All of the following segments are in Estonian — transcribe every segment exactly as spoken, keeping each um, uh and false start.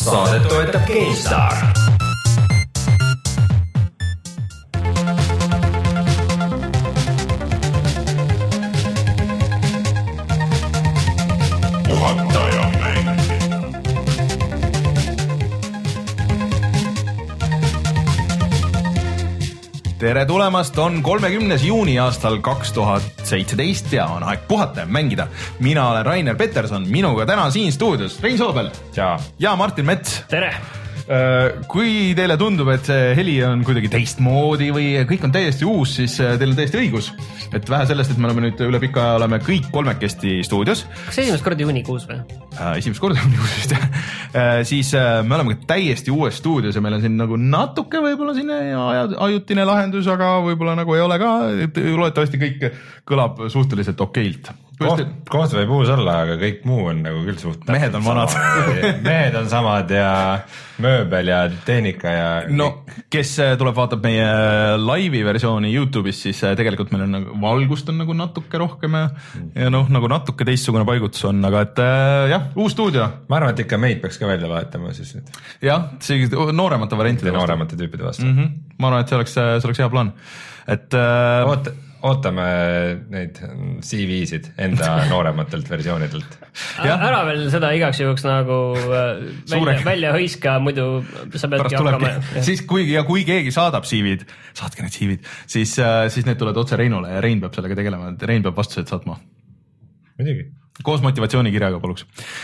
Saadet toetab GameStar. Tere tulemast, on kolmekümnes juuni aastal kaks tuhat seitseteist ja on aeg puhata ja mängida. Mina olen Rainer Peterson, minuga täna siin stuudios Rein Soobel ja, ja Martin Mets. Tere! Kui teile tundub, et see heli on kuidagi teistmoodi või kõik on täiesti uus, siis teil on täiesti õigus. Et vähe sellest, et me oleme nüüd üle pika aja oleme kõik kolmekesti stuudios. Kas esimest korda juunikuus või? Esimest korda juunikuus vist, jah. Siis me oleme täiesti uues stuudios ja meil on siin nagu natuke võib-olla sinne ajutine lahendus, aga võib-olla nagu ei ole ka. Loodetavasti kõik kõlab suhteliselt okeilt. Koht, koht võib uus olla, aga kõik muu on nagu küll suht. Mehed on vanad. Mehed on samad ja mööbel ja tehnika ja... No, kes tuleb vaatab meie laivi versiooni YouTube'is, siis tegelikult meil on nagu, valgust on nagu natuke rohkem ja, ja noh, nagu natuke teistsugune paigutus on, aga et jah, uus stuudio. Ma arvan, et ikka meid peaks ka välja vaatama siis nüüd. Jah, see nooremate variantide vastu. Nooremate tüüpide vastu. Mm -hmm. Ma arvan, et see oleks, see oleks hea plaan. Et... Oota. Ootame neid C V-sid enda noorematelt versioonidelt. Ära veel seda igaks juhuks nagu välja, välja hõiska, muidu sa peadki hakkama. Siis kui, ja kui keegi saadab C V-d, saatke need C V-d, siis, siis need tulevad otse Reinule ja Rein peab sellega tegelema. Rein peab vastused saatma. Midagi. Koos motivatsioonikirjaga paluks.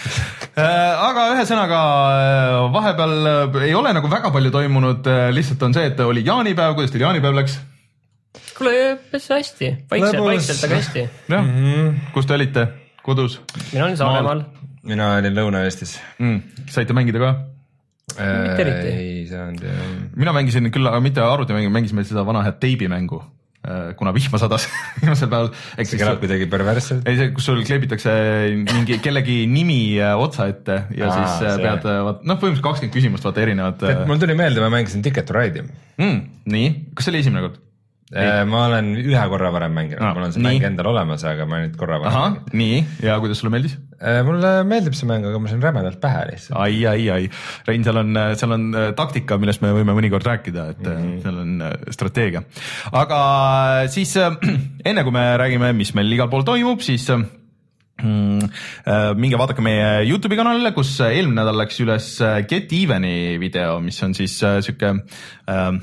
Aga ühe sõnaga vahepeal ei ole nagu väga palju toimunud, lihtsalt on see, et oli jaanipäev, kuidas teil jaanipäev läks? Kuule, päris hästi, vaikselt, vaikselt, aga hästi. Jah, mm-hmm. Kus te olite? Kodus? Mina olin Saaremaal. Mina olin Lõuna-Eestis. Mm. Saite mängida ka? Mitte eriti. Ei saanud. Mina mängisin küll, aga mitte arvutimängu, mängisime seda vana head teibimängu, kuna vihma sadas viimasel päeval. See kõlab kuidagi perverselt? Ei, see, kus sul kleebitakse mingi kellegi nimi otsa ette ja Aa, siis see. Pead, noh, põhimõtteliselt kakskümmend küsimust vaata erinevad. Mul tuli meelde, ma mängisin Ticket to Ride'i. Mm, nii, kas see oli esimene kord? Ei. Ma olen ühe korra varem mänginud, no, mul on see nii. Mäng endal olemas, aga ma nüüd korra varem Aha, mänginud. Nii, ja kuidas sulle meeldis? Mulle meeldib see mäng, aga ma sain rämedalt pähe lihtsalt. Ai, ai, ai. Rein, seal on, seal on taktika, millest me võime mõnikord rääkida, et mm-hmm. seal on strateegia. Aga siis enne kui me räägime, mis meil igal pool toimub, siis mm, minge vaadake meie YouTube'i kanalile, kus eelmine nädal läks üles Get Even'i video, mis on siis siuke... Äh,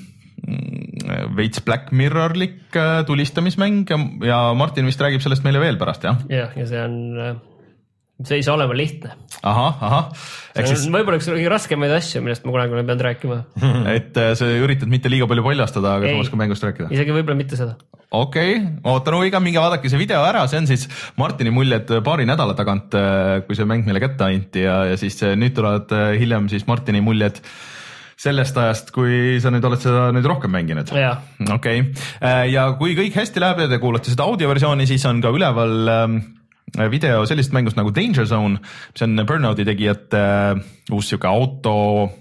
veits Black Mirror-lik tulistamismäng ja, ja Martin vist räägib sellest meile veel pärast, jah? Jah, ja see on, see ei saa olema lihtne. Aha, aha. Siis... Võib-olla üks raskemaid asju, millest ma kunagi olen peanud rääkima. Et sa üritad mitte liiga palju paljastada, aga samas ka mängust rääkida. Isegi võib-olla mitte seda. Okei, okay. Ootan huviga, minge vaadake see video ära, see on siis Martini muljed paari nädala tagant, kui see mäng meile kätte anti ja, ja siis nüüd tulevad hiljem siis Martini muljed sellest ajast, kui sa nüüd oled seda nüüd rohkem mänginud. Okei. Okay. Ja kui kõik hästi läheb ja te kuulate seda audioversiooni, siis on ka üleval video sellisest mängust nagu Danger Zone, mis on Burnouti tegijate uus siuke auto,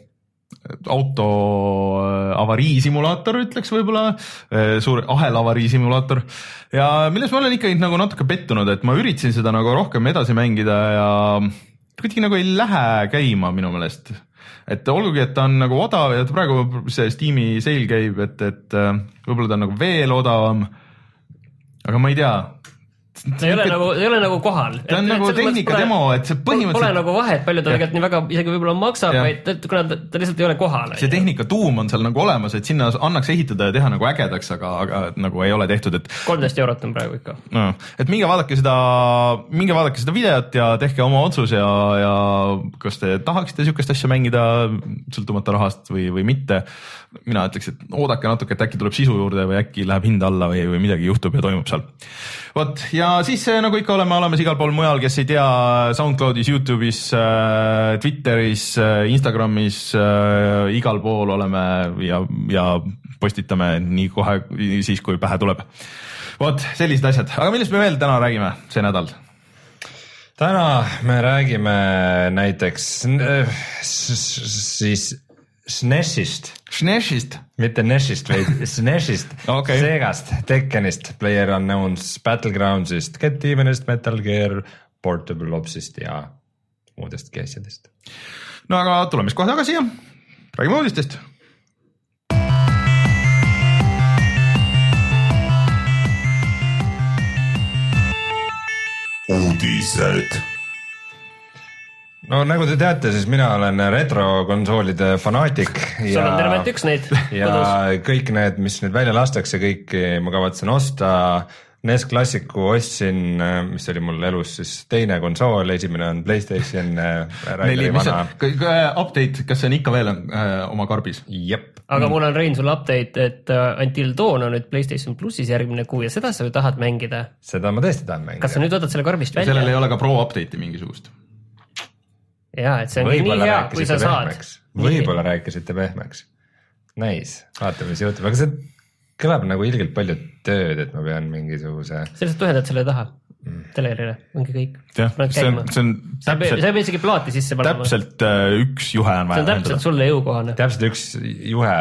auto avariisimulaator, ütleks võib-olla, suur ahel avariisimulaator. Ja milles ma olen ikkagi nagu natuke pettunud, et ma üritasin seda nagu rohkem edasi mängida ja kuidagi nagu ei lähe käima minu meelest. Et olgugi, et ta on nagu odav ja praegu see Steam'i sale käib, et, et võib-olla ta on nagu veel odavam, aga ma ei tea. Ta ei ole, nagu, ei ole nagu kohal. Ta on et, nagu tehnika pole, demo, et see põhimõtteliselt... Pole nagu vahet, palju ta tegelikult nii väga isegi võib-olla maksab, vaid kuna ta, ta lihtsalt ei ole kohal. See tehnika tuum on seal nagu olemas, et sinna annaks ehitada ja teha nagu ägedaks, aga, aga nagu ei ole tehtud, et... kolmteist eurot on praegu ikka. No, et minge vaadake seda, minge vaadake seda videot ja tehke oma otsus ja, ja kas te tahaksite sükest asja mängida sõltumata rahast või, või mitte. Mina ütleks, et oodake natuke, et äkki tuleb sisu juurde või äkki läheb hind alla või, või midagi juhtub ja toimub seal. Vot, ja siis nagu ikka oleme olemas igal pool mujal, kes ei tea, SoundCloudis, YouTube'is, Twitteris, Instagramis, igal pool oleme ja, ja postitame nii kohe siis, kui pähe tuleb. Vot, sellised asjad. Aga millest me veel täna räägime see nädal? Täna me räägime näiteks siis SNESist. SNESist? Mitte NESist, vaid SNESist, okay. Segast, Tekkenist, PlayerUnknown's, Battlegroundsist, Get Evenist, Metal Gear, Portable Opsist ja muudestki asjadest. No aga tuleme kohe tagasi ja räägime uudistest. Uudised. No nagu te teate, siis mina olen retrokonsoolide fanaatik. Sul on tervelt üks neid. Ja kodus. Kõik need, mis nüüd välja lastakse, kõik ma kavatsen osta. N E S Classicu ostsin, mis oli mul elus siis teine konsool, esimene on PlayStation. Neli, mis on, update, kas see on ikka veel äh, oma karbis? Jep. Aga mul on Rein sul update, et Until Dawn on nüüd PlayStation Plussis järgmine kuu ja seda sa ju tahad mängida. Seda ma tõesti tahan mängida. Kas sa nüüd võtad selle karbist välja? Sellel ei ole ka pro update'i mingisugust. Jaa, et see on nii hea, kui sa saad. Võib-olla rääkisite pehmeks. Nice, vaatame, mis juhtub. Aga see kõlab nagu ilgelt palju tööd, et ma pean mingisuguse... Sellest ühendad selle taha. Mm. Telerile, ongi kõik. Ja, see on, see on täpselt... Sa ei pea isegi plaati sisse panema. Täpselt uh, üks juhe on vaja. See on täpselt ühendada. Sulle jõukohane. Täpselt üks juhe,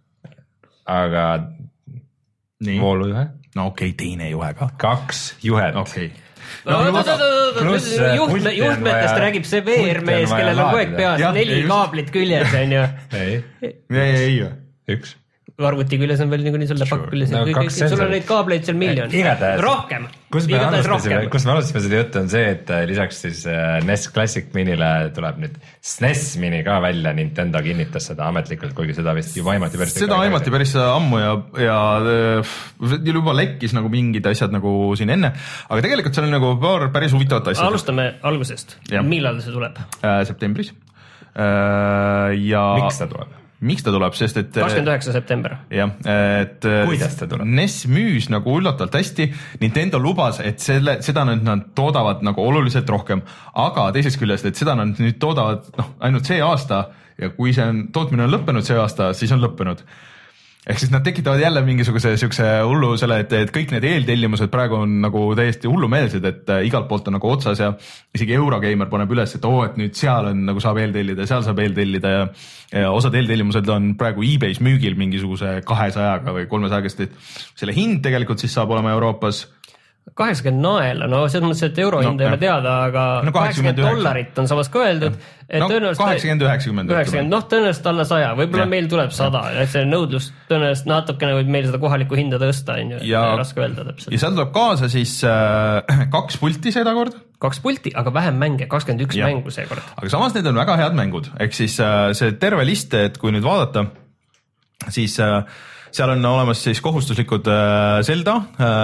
aga nii. Voolujuhe? No okei, okay, teine juhe ka. Kaks juhet. Okei. Okay. No, no, no, no, no, juhtme, juhtmetest räägib see V R-mees, kellel on kogu aeg peas ja, neli just... kaablit küljes, on ju. Ei, ei, ei. Üks. Arvuti küljes on veel niikuinii sulle pakk küljes. No, sul on neid kaableid seal miljon. Rohkem. Kus me alustasime, kus me alustasime seda juttu on see, et lisaks siis N E S Classic Minile tuleb nüüd S N E S Mini ka välja. Nintendo kinnitas seda ametlikult, kuigi seda vist juba aimati päris seda aimati päris ammu ja, ja juba lekkis nagu mingid asjad nagu siin enne, aga tegelikult see on nagu paar päris huvitavat asjad. Alustame algusest. Ja. Millal see tuleb? Äh, septembris. Äh, ja... Miks ta tuleb? Miks ta tuleb, sest et... kakskümmend üheksa september. Jah, et... Kuidas ta tuleb? N E S müüs nagu üllatavalt hästi. Nintendo lubas, et selle, seda nüüd nad toodavad nagu oluliselt rohkem. Aga teisest küljest, et seda nad nüüd toodavad noh, ainult see aasta ja kui see on, tootmine on lõppenud see aasta, siis on lõppenud. Ehk siis nad tekitavad jälle mingisuguse siukse hullu selle, et, et kõik need eeltellimused praegu on nagu täiesti hullumeelsed, et igalt poolt on nagu otsas ja isegi Eurogeimer paneb üles, et oo, et nüüd seal on nagu saab eeltellida ja seal saab eeltellida ja, ja osad eeltellimused on praegu eBay's müügil mingisuguse kahesajaga või kolmesajagast, et selle hind tegelikult siis saab olema Euroopas kaheksakümmend naela, no selles mõttes, et euro hind no, ei ole teada, aga no, kaheksakümmend dollarit on samas ka öeldud. No, kaheksakümmend üheksakümmend. Noh, tõenäoliselt alla saja, võib-olla meil tuleb sada, et see nõudlus tõenäoliselt natukene võib meil seda kohalikku hinda tõsta, on ju, ja, raske öelda täpselt. Ja seal tuleb kaasa siis äh, kaks pulti seda kord. Kaks pulti, aga vähem mänge, kakskümmend üks ja. Mängu see kord. Aga samas need on väga head mängud, ehk siis äh, see terve list, et kui nüüd vaadata, siis... Äh, seal on olemas siis kohustuslikud äh, Zelda,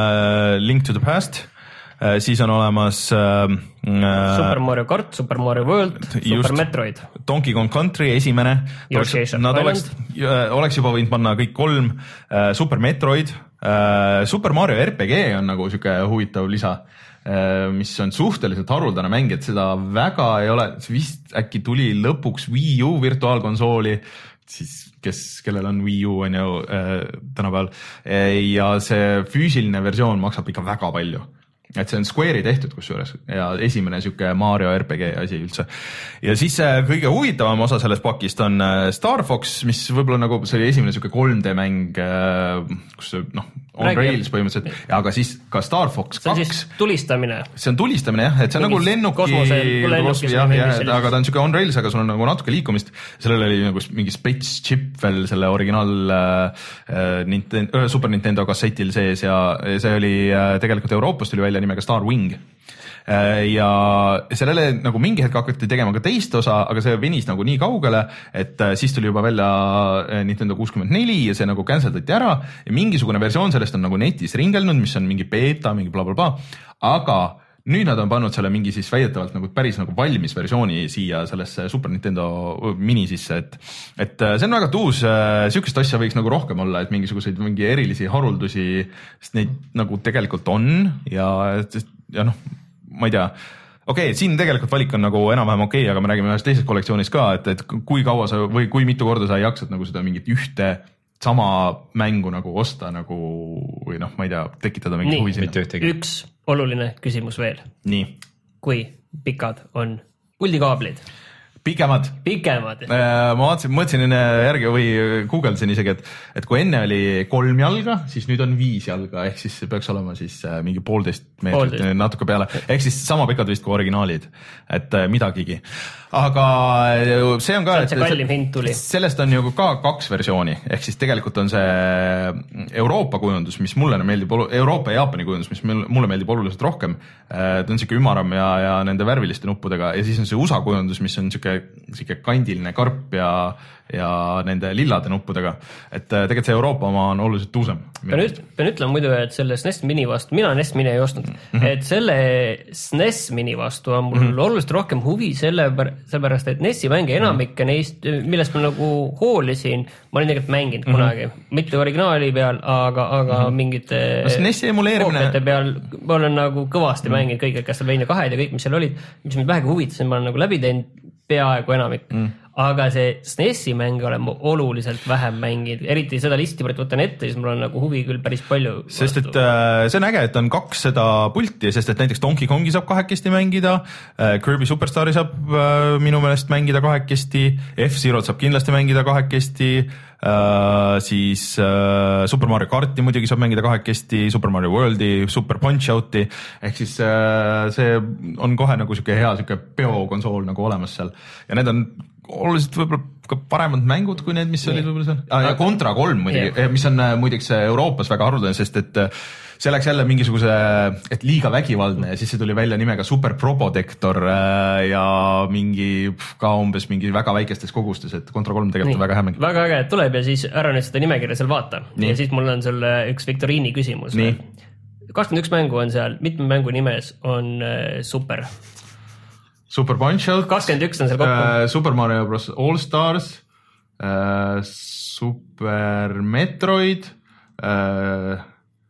äh, Link to the Past, äh, siis on olemas äh, Super Mario Kart, Super Mario World, Super Metroid. Donkey Kong Country esimene. Nad oleks, oleks juba võinud panna kõik kolm. Äh, Super Metroid, äh, Super Mario R P G on nagu siuke huvitav lisa, äh, mis on suhteliselt haruldane mäng, et seda väga ei ole, vist äkki tuli lõpuks Wii U virtuaalkonsooli, siis kes, kellel on Wii U on ju äh, tänapäeval ja see füüsiline versioon maksab ikka väga palju. Et see on Square'i tehtud kusjuures ja esimene siuke Mario R P G asi üldse. Ja siis kõige huvitavam osa sellest pakist on Star Fox, mis võib-olla nagu see oli esimene siuke kolm D mäng, kus noh, on Räägi. Rails põhimõtteliselt, aga siis ka Star Fox see kaks. Tulistamine. See on tulistamine jah, et see on nagu lennuki, lennuki jah, jah, aga ta on siuke on Rails, aga sul on nagu natuke liikumist. Sellel oli nagu mingi Space Chip veel selle originaal äh, Nintendo, Super Nintendo kassetil sees ja see oli äh, tegelikult Euroopast tuli välja nimega Star Wing. Ja sellele nagu mingi hetk hakati tegema ka teist osa, aga see venis nagu nii kaugele, et siis tuli juba välja Nintendo kuuskümmend neli ja see nagu canceldati ära ja mingisugune versioon sellest on nagu netis ringelnud, mis on mingi beta, mingi bla bla bla, aga nüüd nad on pannud selle mingi siis väidetavalt nagu päris nagu valmis versiooni siia sellesse Super Nintendo mini sisse, et, et see on väga tuus, sükest asja võiks nagu rohkem olla, et mingisuguseid mingi erilisi haruldusi, sest neid nagu tegelikult on ja, ja noh, ma ei tea, okei okay,, siin tegelikult valik on nagu enam-vähem okei okay,, aga me räägime ühest teisest kollektsioonist ka, et, et kui kaua sa või kui mitu korda sa ei jaksad nagu seda mingit ühte sama mängu nagu osta nagu või noh, ma ei tea, tekitada mingi huvi sinna. Üks oluline küsimus veel. Nii. Kui pikad on puldikaablid? pikemad. Pikemad. Ma vaatasin, mõtlesin enne järgi või guugeldasin isegi, et, et kui enne oli kolm jalga, siis nüüd on viis jalga, ehk siis peaks olema siis mingi poolteist meetrit natuke peale, ehk siis sama pikad vist kui originaalid, et midagigi. Aga see on ka, et see, sellest on ju ka kaks versiooni, ehk siis tegelikult on see Euroopa kujundus, mis mulle meeldib, Euroopa ja Jaapani kujundus, mis mulle meeldib oluliselt rohkem, ta on siuke ümaram ja, ja nende värviliste nuppudega ja siis on see U S A kujundus, mis on siuke siuke kandiline karp ja, ja nende lillade nuppudega. Et tegelikult see Euroopa oma on oluliselt tuusem. Pean, üt, pean ütlema muidu, et selle S N E S Mini vastu, mina S N E S Mini ei ostnud, mm-hmm. et selle S N E S Mini vastu on mul mm-hmm. oluliselt rohkem huvi selle, sellepärast, et N E S-i mänge enamikke mm-hmm. neist, millest ma nagu hoolisin, ma olin tegelikult mänginud mm-hmm. kunagi. Mitte originaali peal, aga, aga mm-hmm. mingite S N E S-i emuleerimine peal ma olen nagu kõvasti mm-hmm. mänginud kõik, et Castlevania kahed ja kõik, mis seal olid, mis mind vähegi huvitasin, ma olen nagu läbi teinud peaaegu enamik. Mm. Aga see S N E S-i mänge olen ma oluliselt vähem mänginud, eriti seda listi võrret võtan ette, siis mul on nagu huvi küll päris palju. Sest et äh, see on äge, et on kaks seda pulti, sest et näiteks Donkey Kongi saab kahekesti mängida, äh, Kirby Superstari saab äh, minu meelest mängida kahekesti, F-Zero saab kindlasti mängida kahekesti, äh, siis äh, Super Mario Karti muidugi saab mängida kahekesti, Super Mario Worldi, Super Punch-Out'i, ehk siis äh, see on kohe nagu siuke hea siuke peokonsool nagu olemas seal ja need on oluliselt võib-olla ka paremad mängud kui need, mis olid võib-olla seal. Ah, ja Contra kolm muidugi, yeah. mis on muideks Euroopas väga haruldane, sest et see läks jälle mingisuguse, et liiga vägivaldne ja siis see tuli välja nimega Super Probotector ja mingi ka umbes mingi väga väikestes kogustes, et Contra kolm tegelikult on väga hea mäng. Väga äge, et tuleb ja siis ära nüüd seda nimekirja seal vaata. Nii. Ja siis mul on sulle üks Viktoriini küsimus. kakskümmend üks mängu on seal, mitme mängu nimes on super? Super Punch-Out, kakskümmend üks on seal kokku. Äh, Super Mario Bros. All Stars, äh, Super Metroid, äh,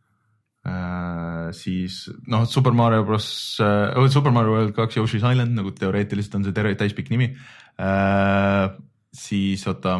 äh, siis noh, Super Mario Bros. Äh, Super Mario World kaks Yoshi's Island, nagu teoreetiliselt on see terve täispikk nimi. Äh, siis oota.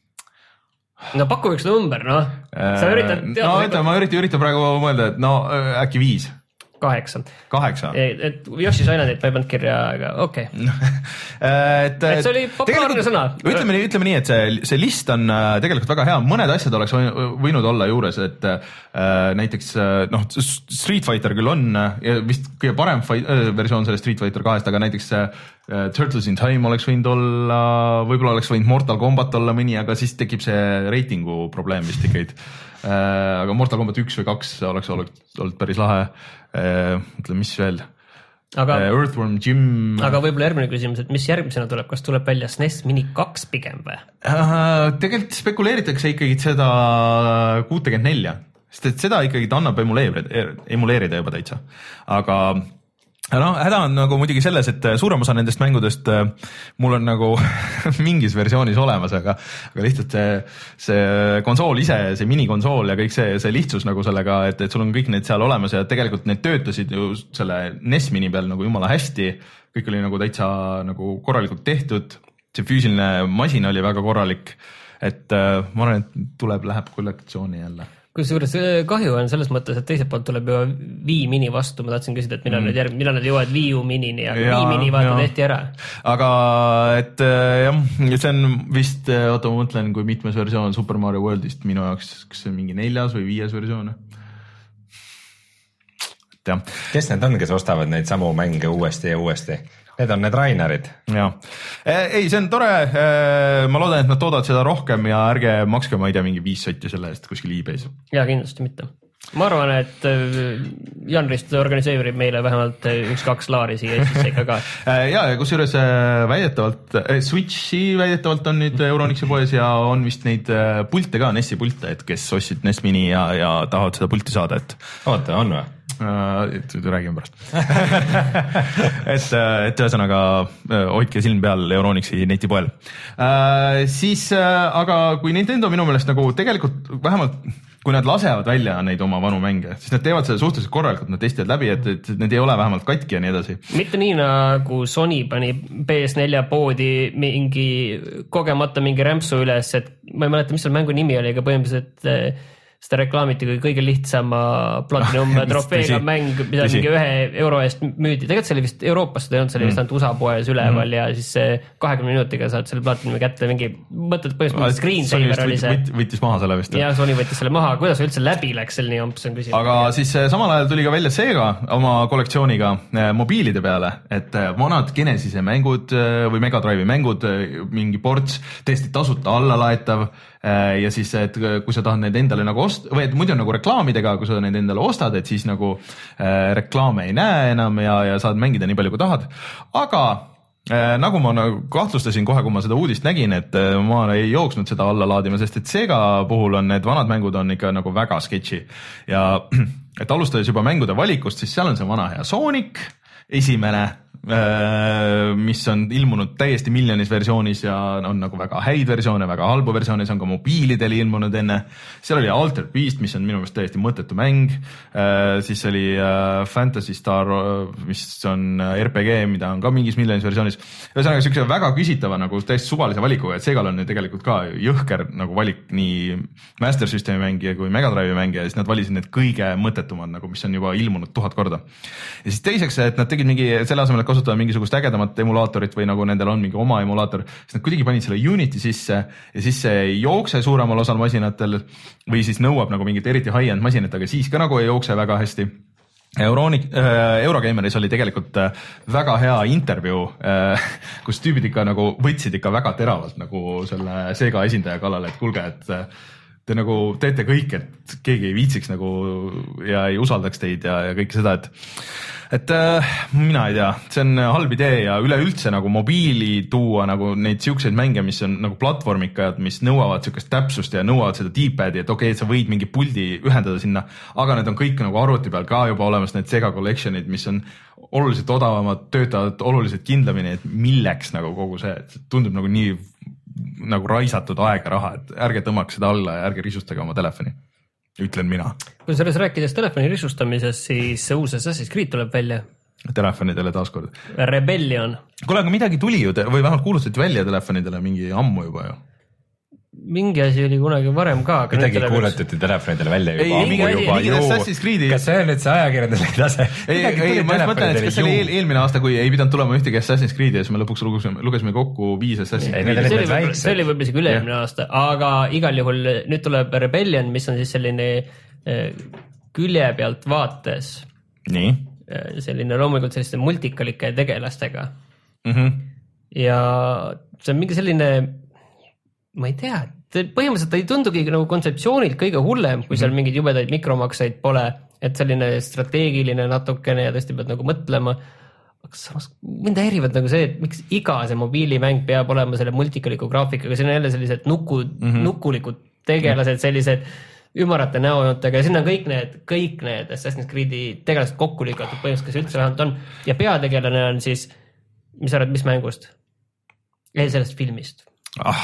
No paku üks number, noh. Sa üritad teada. No ütleme, ma üritan, üritan praegu mõelda, et no äkki viis. Kaheksa. Kaheksa. Et Yoshi's Islandit ma ei pannud kirja, aga okei. Okay. et, et see oli populaarne sõna. Ütleme, ütleme nii, et see, see list on tegelikult väga hea. Mõned asjad oleks võinud olla juures, et äh, näiteks noh, Street Fighter küll on ja vist kõige parem fight, äh, versioon selle Street Fighter kahest, aga näiteks äh, Turtles in Time oleks võinud olla, võib-olla oleks võinud Mortal Kombat olla mõni, aga siis tekib see reitingu probleem vist ikkagi. Äh, aga Mortal Kombat üks või kaks oleks olnud, olnud päris lahe. Äh, mõtle, mis veel? Aga, äh, Earthworm Jim. Aga võib-olla järgmine küsimus, et mis järgmisena tuleb? Kas tuleb välja S N E S Mini kaks pigem või? Äh, tegelikult spekuleeritakse ikkagi seda kuutekümmet nelja, sest et seda ikkagi ta annab emuleerida, emuleerida juba täitsa. Aga no häda on nagu muidugi selles, et suurem osa nendest mängudest mul on nagu mingis versioonis olemas, aga, aga lihtsalt see, see konsool ise, see minikonsool ja kõik see, see lihtsus nagu sellega, et, et sul on kõik need seal olemas ja tegelikult need töötasid ju selle N E S Mini peal nagu jumala hästi, kõik oli nagu täitsa nagu korralikult tehtud, see füüsiline masin oli väga korralik, et ma arvan, et tuleb, läheb kollektsiooni jälle. Kusjuures kahju on selles mõttes, et teiselt poolt tuleb juba Wii Mini vastu, ma tahtsin küsida, et millal mm. need järg, millal need jõuad Wii U Minini ja, ja Wii Mini vaata tehti ära. Aga et jah, see on vist, oota ma mõtlen, kui mitmes versioon Super Mario Worldist minu jaoks, kas see on mingi neljas või viies versioon? Ja. Kes need on, kes ostavad neid samu mänge uuesti ja uuesti? Need on need Rainerid. Ja. Ei, see on tore. Ma loodan, et nad toodavad seda rohkem ja ärge makske, ma ei tea, mingi viis sotti selle eest kuskil eBay's. Ja kindlasti mitte. Ma arvan, et Jan Rist organiseerib meile vähemalt üks-kaks laari siia Eestisse ikka ka. Ja, ja kusjuures väidetavalt, Switchi väidetavalt on nüüd Euronixi poes ja on vist neid pulte ka, N E S-i pulte, et kes ostsid N E S Mini ja, ja tahavad seda pulti saada. Et... Oota, on või? et räägime pärast. et, et ühesõnaga hoidke silm peal Euronixi netipoel. Äh, siis aga kui Nintendo minu meelest nagu tegelikult vähemalt kui nad lasevad välja neid oma vanu mänge, siis nad teevad seda suhteliselt korralikult, nad testivad läbi, et, et need ei ole vähemalt katki ja nii edasi. Mitte nii nagu Sony pani P S neli poodi mingi kogemata mingi rämpsu üles, et ma ei mäleta, mis seal mängu nimi oli, aga põhimõtteliselt seda reklaamiti kui kõige lihtsama Platinum trofeega mäng, mida mingi ühe euro eest müüdi. Tegelikult see oli vist Euroopas, seda ei olnud, see oli vist ainult U S A poes üleval mm. ja siis kahekümne minutiga saad selle Platinumi kätte mingi mõtted põhimõtteliselt screensaver oli see. Võttis maha selle vist. Ja Sony võttis selle maha. Kuidas üldse läbi läks selle nii amps on küsimus. Aga siis samal ajal tuli ka välja Sega oma kollektsiooniga mobiilide peale, et vanad Genesise mängud või Mega Drive'i mängud, mingi ports, täiesti tasuta allalaetav ja siis, et kui sa tahad neid endale nagu ost-, või et muidu on nagu reklaamidega, kui sa neid endale ostad, et siis nagu äh, reklaame ei näe enam ja, ja saad mängida nii palju, kui tahad. Aga äh, nagu ma nagu kahtlustasin kohe, kui ma seda uudist nägin, et äh, ma ei jooksnud seda alla laadima, sest et Sega puhul on need vanad mängud on ikka nagu väga sketši. Ja et alustades juba mängude valikust, siis seal on see vana hea Sonic, esimene, mis on ilmunud täiesti miljonis versioonis ja on nagu väga häid versioone, väga halbu versioone, see on ka mobiilidel ilmunud enne. Seal oli Altered Beast, mis on minu meelest täiesti mõttetu mäng, siis oli Fantasy Star, mis on R P G, mida on ka mingis miljonis versioonis. Ühesõnaga siukse väga küsitava nagu täiesti suvalise valikuga, et Segal on tegelikult ka jõhker nagu valik nii Master Systemi mängija kui Mega Drive'i mängija ja siis nad valisid need kõige mõttetumad, nagu mis on juba ilmunud tuhat korda. Ja siis teiseks, et nad tegid mingi selle asemel, et kasutada mingisugust ägedamat emulaatorit või nagu nendel on mingi oma emulaator, siis nad kuidagi panid selle Unity sisse ja siis see ei jookse suuremal osal masinatel või siis nõuab nagu mingit eriti high-end masinat, aga siis ka nagu ei jookse väga hästi. Euronic, äh, Eurogameris oli tegelikult äh, väga hea intervjuu, äh, kus tüübid ikka nagu võtsid ikka väga teravalt nagu selle Sega esindaja kallale, et kuulge, et äh, te nagu teete kõik, et keegi ei viitsiks nagu ja ei usaldaks teid ja, ja kõike seda, et et äh, mina ei tea, see on halb idee ja üleüldse nagu mobiili tuua nagu neid siukseid mänge, mis on nagu platvormikad, mis nõuavad siukest täpsust ja nõuavad seda D-padi, et okei, okay, et sa võid mingi puldi ühendada sinna, aga need on kõik nagu arvuti peal ka juba olemas, need Sega Collectionid, mis on oluliselt odavamad, töötavad oluliselt kindlamini, et milleks nagu kogu see, tundub nagu nii nagu raisatud aega raha, et ärge tõmmake seda alla ja ärge risustage oma telefoni. Ütlen mina. Kui selles rääkides telefoni risustamisest, siis see uus Assassin's Creed tuleb välja. Telefonidele taaskord. Rebellion. Kuule, aga midagi tuli ju, või vähemalt kuulutati välja telefonidele mingi ammu juba ju. Mingi asi oli kunagi varem ka. Midagi kuuletati telefonidele välja juba. Ei, mingi, mingi Assassin's Creed'i. Kas see on nüüd see ajakirjanduslik tase? Ei, ei ma mõtlen, et kas see oli eel, eelmine aasta, kui ei pidanud tulema ühtegi Assassin's Creed'i ja siis me lõpuks lugesime, lugesime kokku viis Assassin's Creed'i. See oli, võib, see oli võib-olla isegi üle-eelmine aasta, aga igal juhul nüüd tuleb Rebellion, mis on siis selline külje pealt vaates. Nii. Selline loomulikult selliste multikalike tegelastega. Mm-hmm. Ja see on mingi selline ma ei tea, põhimõtteliselt ei tundugi nagu kontseptsioonilt kõige hullem, kui seal mingeid jubedaid mikromakseid pole, et selline strateegiline natukene ja tõesti pead nagu mõtlema. Aga samas mind häirivad nagu see, et miks iga see mobiilimäng peab olema selle multikaliku graafikaga, siin on jälle sellised nuku, mm-hmm. nukulikud tegelased, sellised ümarate näojoontega ja sinna on kõik need, kõik need Assassin's Creed'i tegelased kokku liigatud põhimõtteliselt, kes üldse vähemalt on. Ja peategelane on siis, mis arvad, mis mängust? Ei sellest filmist. Ah,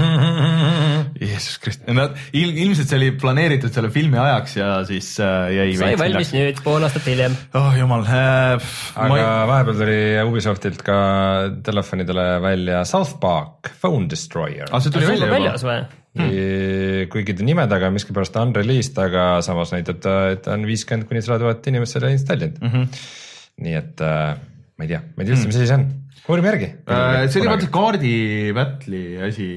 Jeesus Krist. Nad, il, ilmselt see oli planeeritud selle filmi ajaks ja siis äh, jäi sai valmis nüüd pool aastat hiljem. Oh jumal äh, aga ei... vahepeal tuli Ubisoftilt ka telefonidele välja South Park Phone Destroyer. Ah, see tuli välja juba? Väljas või? Hmm. Kuigi ta nimedega miski pärast on released, aga samas näitab ta, et on viiskümmend kuni sada tuhat inimest selle installinud. Mm-hmm. Nii et äh, ma ei tea, ma ei tea, mis asi see on. Uurime järgi. See oli vaata kaardi Battle'i asi,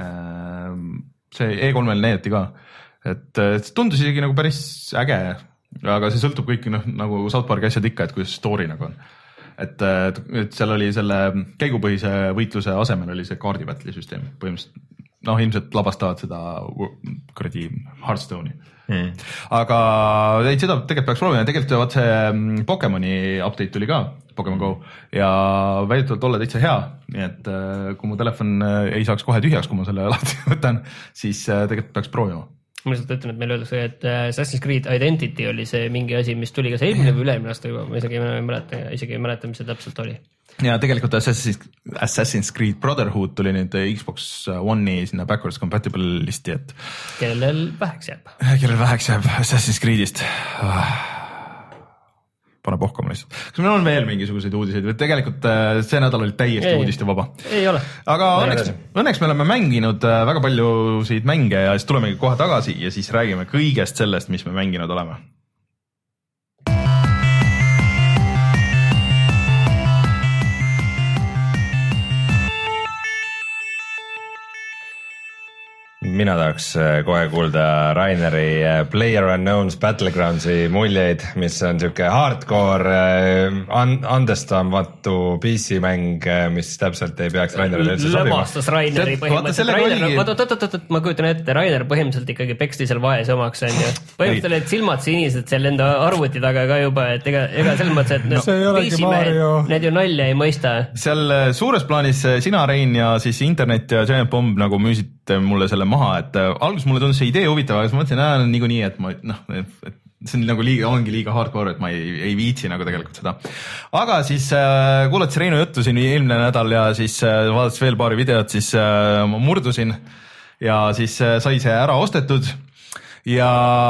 see E kolmel näidati ka, et tundus isegi nagu päris äge, aga see sõltub kõik noh, nagu South Parki asjad ikka, et kuidas story nagu on. Et, et seal oli selle käigupõhise võitluse asemel oli see kaardi Battle'i süsteem, põhimõtteliselt noh, ilmselt labastavad seda kuradi Hearthstone'i. Hmm. Aga ei, seda tegelikult peaks proovima, tegelikult vaat see Pokemoni update tuli ka, Pokemon Go, ja väidetavalt olla täitsa hea, nii et kui mu telefon ei saaks kohe tühjaks, kui ma selle lahti võtan, siis tegelikult peaks proovima. Ma lihtsalt ütlen, et meil öeldakse, et Assassin's Creed Identity oli see mingi asi, mis tuli kas eelmine või ülemine aasta juba, ma isegi ei mäleta, isegi ei mäleta, mis see täpselt oli. Ja tegelikult Assassin's, Assassin's Creed Brotherhood tuli nüüd Xbox One'i sinna backwards compatible listi, et kellel väheks jääb. Kellel väheks jääb Assassin's Creed'ist. pane pohkama lihtsalt. Kas meil on veel mingisuguseid uudiseid või tegelikult see nädal oli täiesti ei, uudiste vaba? Ei ole. Aga õnneks, õnneks me oleme mänginud väga paljusid mänge ja siis tulemegi kohe tagasi ja siis räägime kõigest sellest, mis me mänginud oleme. Mina tahaks kohe kuulda Raineri PlayerUnknown's Battlegroundsi muljeid, mis on siuke hardcore un andestamatu P C mäng, mis täpselt ei peaks Rainerile üldse sobima. Lõmastas Raineri põhimõtteliselt. Rainer, oligi... oot, oot, oot, oot, ma kujutan ette, Rainer põhimõtteliselt ikkagi peksti seal vaes omaks on ju. Põhimõtteliselt need silmad sinised seal enda arvuti taga ka juba, et ega, ega selles mõttes, et no, P C mehed, need ju nalja ei mõista. Seal suures plaanis sina, Rein ja siis internet ja Giant Bomb nagu müüsid mulle selle maha, et alguses mulle tundus see idee huvitav, aga siis mõtlesin, et niikuinii, et ma, noh, et see on nagu liiga, ongi liiga hardcore, et ma ei, ei viitsi nagu tegelikult seda. Aga siis äh, kuulates Reinu juttu siin eelmine nädal ja siis äh, vaadates veel paari videot, siis äh, ma murdusin ja siis äh, sai see ära ostetud ja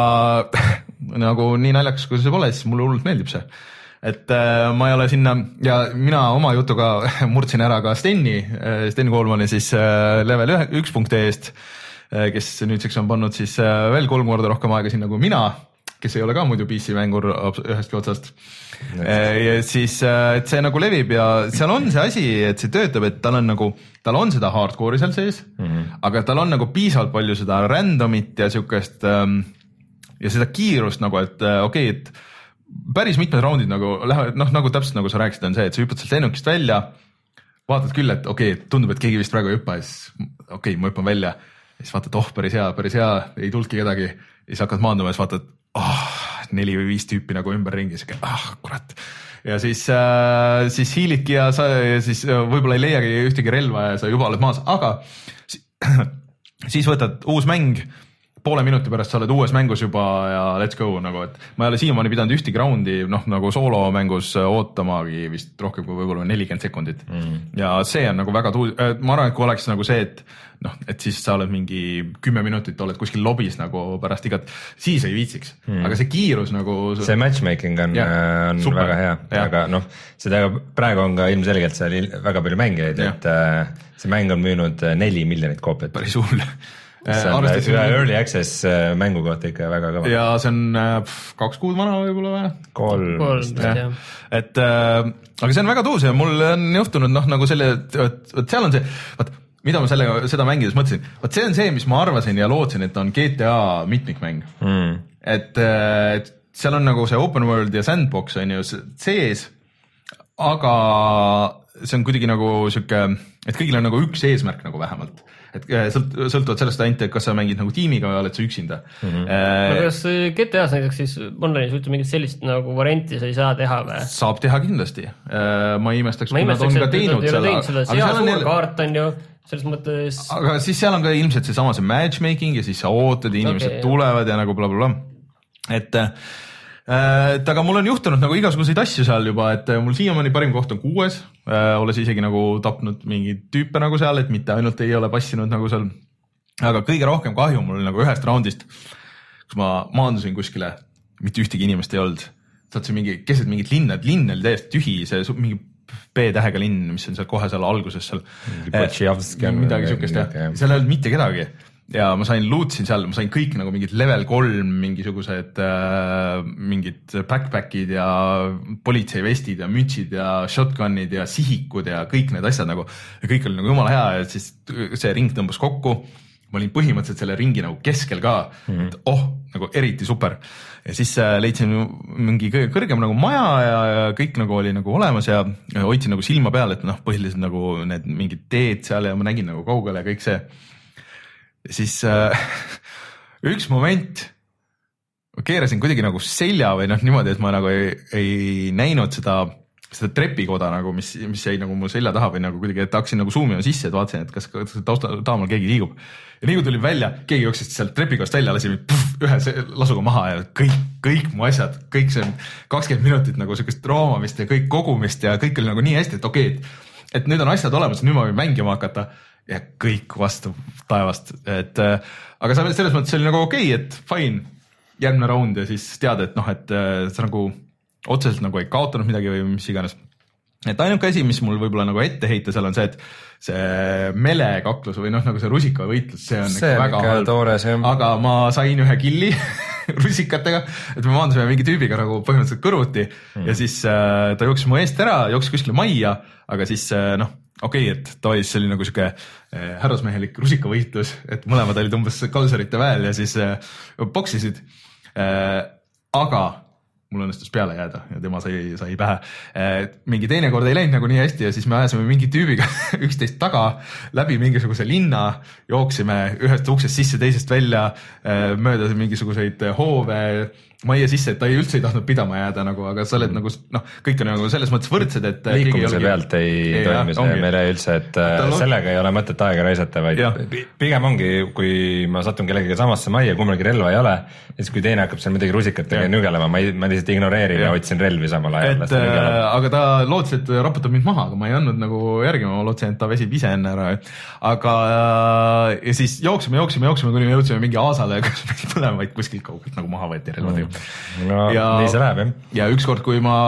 nagu nii naljakas, kui see pole, siis mulle hullult meeldib see. Et äh, ma ei ole sinna ja mina oma jutuga murdsin ära ka Steni, Sten Koolmani siis äh, level üks punkt eest, äh, kes nüüdseks on pannud siis äh, veel kolm korda rohkem aega sinna kui mina, kes ei ole ka muidu P C mängur ühestki otsast. Äh, ja siis, äh, et see nagu levib ja seal on see asi, et see töötab, et tal on nagu, tal on seda hardcore'i seal sees, mm-hmm. aga tal on nagu piisavalt palju seda randomit ja siukest ähm, ja seda kiirust nagu, et äh, okei okay,, et päris mitmed raundid nagu lähevad, noh nagu täpselt nagu sa rääkisid, on see, et sa hüppad sealt lennukist välja, vaatad küll, et okei okay,, tundub, et keegi vist praegu ei hüppa ja siis okei okay,, ma hüppan välja ja siis vaatad, oh päris hea, päris hea, ei tulnudki kedagi ja siis hakkad maanduma ja siis vaatad, oh, neli või viis tüüpi nagu ümber ringi, siis ah kurat ja siis, äh, siis hiilidki ja sa ja siis võib-olla ei leiagi ühtegi relva ja sa juba oled maas, aga siis võtad uus mäng, poole minuti pärast sa oled uues mängus juba ja let's go nagu, et ma ei ole siiamaani pidanud ühtegi raundi, noh nagu soolo mängus ootamagi vist rohkem kui võib-olla nelikümmend sekundit mm. ja see on nagu väga tuu-, ma arvan, et kui oleks nagu see, et noh, et siis sa oled mingi kümme minutit, oled kuskil lobis nagu pärast igat, siis ei viitsiks mm., aga see kiirus nagu see matchmaking on, ja, on super, väga hea, aga noh, seda praegu on ka ilmselgelt seal väga palju mängijaid, et äh, see mäng on müünud neli miljonit koopiat. Päris hull. see on ühe early access mängu kohta ikka väga kõva. Ja see on pff, kaks kuud vana võib-olla või? Kolm. Kolm, et äh, aga see on väga tuus ja mul on juhtunud noh, nagu selle, et, et seal on see, vaat, mida ma selle, seda mängides mõtlesin, vaat see on see, mis ma arvasin ja lootsin, et on G T A mitmikmäng. Mm. Et, et seal on nagu see open world ja sandbox on ju sees, aga see on kuidagi nagu siuke, et kõigil on nagu üks eesmärk nagu vähemalt. Et sõlt, sõltuvad sellest ainult, et kas sa mängid nagu tiimiga või oled sa üksinda. Mm-hmm. Äh, kas G T A-s näiteks siis online'is üldse mingit sellist nagu varianti sa ei saa teha või? Saab teha kindlasti. Äh, ma imestaks, kui nad on ka teinud selle. See hea suur kaart on ju selles mõttes. Aga siis seal on ka ilmselt see sama see matchmaking ja siis sa ootad ja inimesed okay, tulevad ja nagu blablabla. Et et aga mul on juhtunud nagu igasuguseid asju seal juba, et mul siiamaani parim koht on kuues, olles isegi nagu tapnud mingeid tüüpe nagu seal, et mitte ainult ei ole passinud nagu seal, aga kõige rohkem kahju mul oli nagu ühest raundist, kus ma maandusin kuskile, mitte ühtegi inimest ei olnud, saad see mingi, keset mingit linna, et linn oli täiesti tühi, see mingi B-tähega linn, mis on seal kohe seal alguses seal, midagi sükest jah, seal ei olnud mitte kedagi. Ja ma sain lootsin seal, ma sain kõik nagu mingid level kolm mingisugused äh, mingid backpackid ja politseivestid ja mütsid ja shotgunid ja sihikud ja kõik need asjad nagu ja kõik oli nagu jumala hea ja siis see ring tõmbas kokku. Ma olin põhimõtteliselt selle ringi nagu keskel ka, mm-hmm. et oh, nagu eriti super. Ja siis äh, leidsin mingi kõige kõrgem nagu maja ja, ja kõik nagu oli nagu olemas ja, ja hoidsin nagu silma peal, et noh, põhiliselt nagu need mingid teed seal ja ma nägin nagu kaugele ja kõik see. Ja siis äh, üks moment ma keerasin kuidagi nagu selja või noh niimoodi, et ma nagu ei, ei näinud seda, seda trepikoda nagu, mis, mis jäi nagu mu selja taha või nagu kuidagi, et hakkasin nagu zoomima sisse, et vaatasin, et kas tausta taamal keegi liigub. Ja nii kui tuli välja, keegi jooksis sealt trepikost välja, lasi puff, ühe lasuga maha ja kõik, kõik mu asjad, kõik see kakskümmend minutit nagu sellist roomamist ja kõik kogumist ja kõik oli nagu nii hästi, et okei, et, et nüüd on asjad olemas, nüüd ma võin mängima hakata. Ja kõik vastu taevast, et äh, aga selles mõttes oli nagu okei, et fine, järgmine round ja siis tead, et noh, et äh, sa nagu otseselt nagu ei kaotanud midagi või mis iganes. Et ainuke asi, mis mul võib-olla nagu ette heita seal on see, et see melekaklus või noh, nagu see rusikavõitlus, see on see ikka väga halb, toores, aga ma sain ühe killi rusikatega, et me maandusime mingi tüübiga nagu põhimõtteliselt kõrvuti mm. ja siis äh, ta jooksis mu eest ära, jooksis kuskile majja, aga siis äh, noh, okei okay,, et ta oli selline nagu siuke äh, härrasmehelik rusikavõitlus, et mõlemad olid umbes kalsarite väel ja siis äh, boksisid äh,, aga mul õnnestus peale jääda ja tema sai, sai pähe. Mingi teine kord ei läinud nagu nii hästi ja siis me ajasime mingi tüübiga üksteist taga läbi mingisuguse linna, jooksime ühest uksest sisse, teisest välja, mööda mingisuguseid hoove, majja sisse, et ta ei üldse ei tahtnud pidama jääda nagu, aga sa oled mm. nagu, noh, kõik on nagu selles mõttes võrdsed, et liikumise pealt ei, ei toimi see meile üldse, et ta sellega ei ole mõtet aega raisata, vaid ja. Pigem ongi, kui ma satun kellegagi samasse majja, kummalgi relva ei ole, siis kui teine hakkab seal midagi rusikatega nügelema, ma, ma lihtsalt ignoreerin ja, ja otsin relvi samal ajal. Et, äh, aga ta lootis, et raputab mind maha, aga ma ei andnud nagu järgi, ma lootsin, et ta vesib ise enne ära. Aga äh, ja siis jooksime, jooksime, jooksime, kuni me jõudsime mingi aasale, kus meil põlemaid kuskilt kaugelt nagu maha võeti relvadega. No ja, nii see läheb, jah. Ja ükskord, kui ma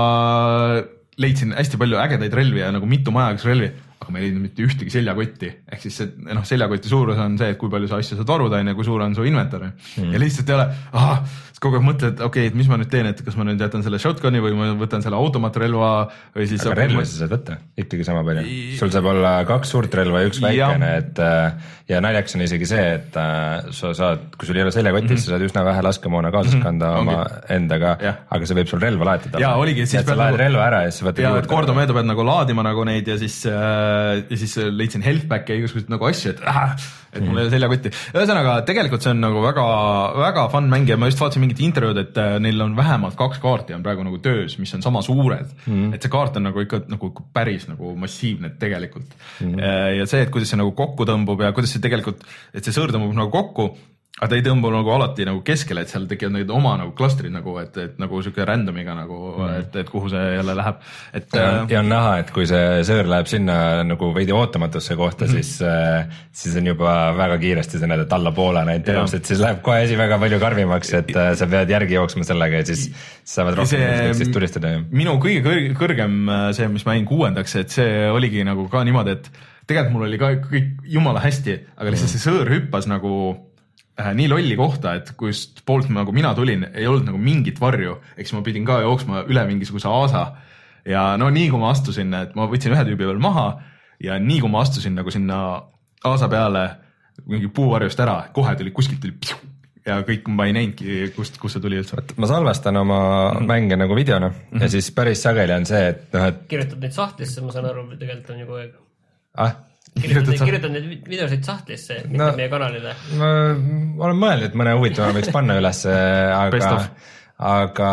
leidsin hästi palju ägedaid relvi ja nagu mitu majagas relvi, aga ma ei leidnud mitte ühtegi seljakotti. Ehk siis see, noh, seljakoti suurus on see, et kui palju sa asja saad varuda ja kui suur on su inventar. Mm. Ja lihtsalt ei ole, ah, kogu aeg mõtled, okei, okay, et mis ma nüüd teen, et kas ma nüüd jätan selle shotguni või ma võtan selle automaatrelva või siis... Aga relva sa saad võtta ikkagi sama palju. Sul saab olla kaks suurt relva ja üks väikene, et ja naljaks on isegi see, et sa saad, kui sul ei ole seljakotis, mm -hmm. sa saad üsna vähe laskemoona kaasas kanda mm -hmm. oma okay. endaga, ja. Aga see võib sul relva laetada. Ja oligi, siis pead sa laed nagu... relva ära ja siis võtad ja, juurde. Korda mööda pead nagu laadima nagu neid ja siis, ja siis leidsin healthback ja igasugused nagu asju, et, äh, et mul ei ole seljakotti. Ühesõnaga, tegelikult see on nagu väga, väga fun mäng ja ma just vaatasin mingit intervjuud, et neil on vähemalt kaks kaarti on praegu nagu töös, mis on sama suured. Mm. Et see kaart on nagu ikka nagu päris nagu massiivne tegelikult. Mm. Ja see, et kuidas see nagu kokku tõmbub ja kuidas see tegelikult, et see sõõr tõmbub nagu kokku, aga ta ei tõmbu nagu alati nagu keskele, et seal tekivad neid oma nagu klastrid nagu, et, et nagu siuke randomiga nagu mm., et, et kuhu see jälle läheb. Et, ja, ja on näha, et kui see sõõr läheb sinna nagu veidi ootamatusse kohta, mm -hmm. siis, siis on juba väga kiiresti see näed, et alla poole näid teemast, et siis läheb kohe asi väga palju karmimaks, et sa pead järgi jooksma sellega ja siis saavad rohkem üksteist tulistada. Minu kõige kõrg, kõrgem see, mis ma jäin kuuendaks, et see oligi nagu ka niimoodi, et tegelikult mul oli ka kõik jumala hästi, aga lihtsalt see sõõr hüppas nagu nii lolli kohta, et kust poolt nagu mina tulin, ei olnud nagu mingit varju, eks ma pidin ka jooksma üle mingisuguse aasa ja no nii kui ma astusin, et ma võtsin ühe tüübi veel maha ja nii kui ma astusin nagu sinna aasa peale mingi puuvarjust ära, kohe tuli kuskilt tuli piu, ja kõik ma ei näinudki, kust, kust see tuli üldse. Ma salvestan oma mm -hmm. mänge nagu videona mm -hmm. ja siis päris sageli on see, et noh, et kirjutad neid sahtlisse, ma saan aru, tegelikult on ju kogu aeg. Ah? Kirjutad, kirjutad need videosid sahtlisse, mitte no, meie kanalile. Ma olen mõelnud, et mõne huvitava võiks panna üles, aga, aga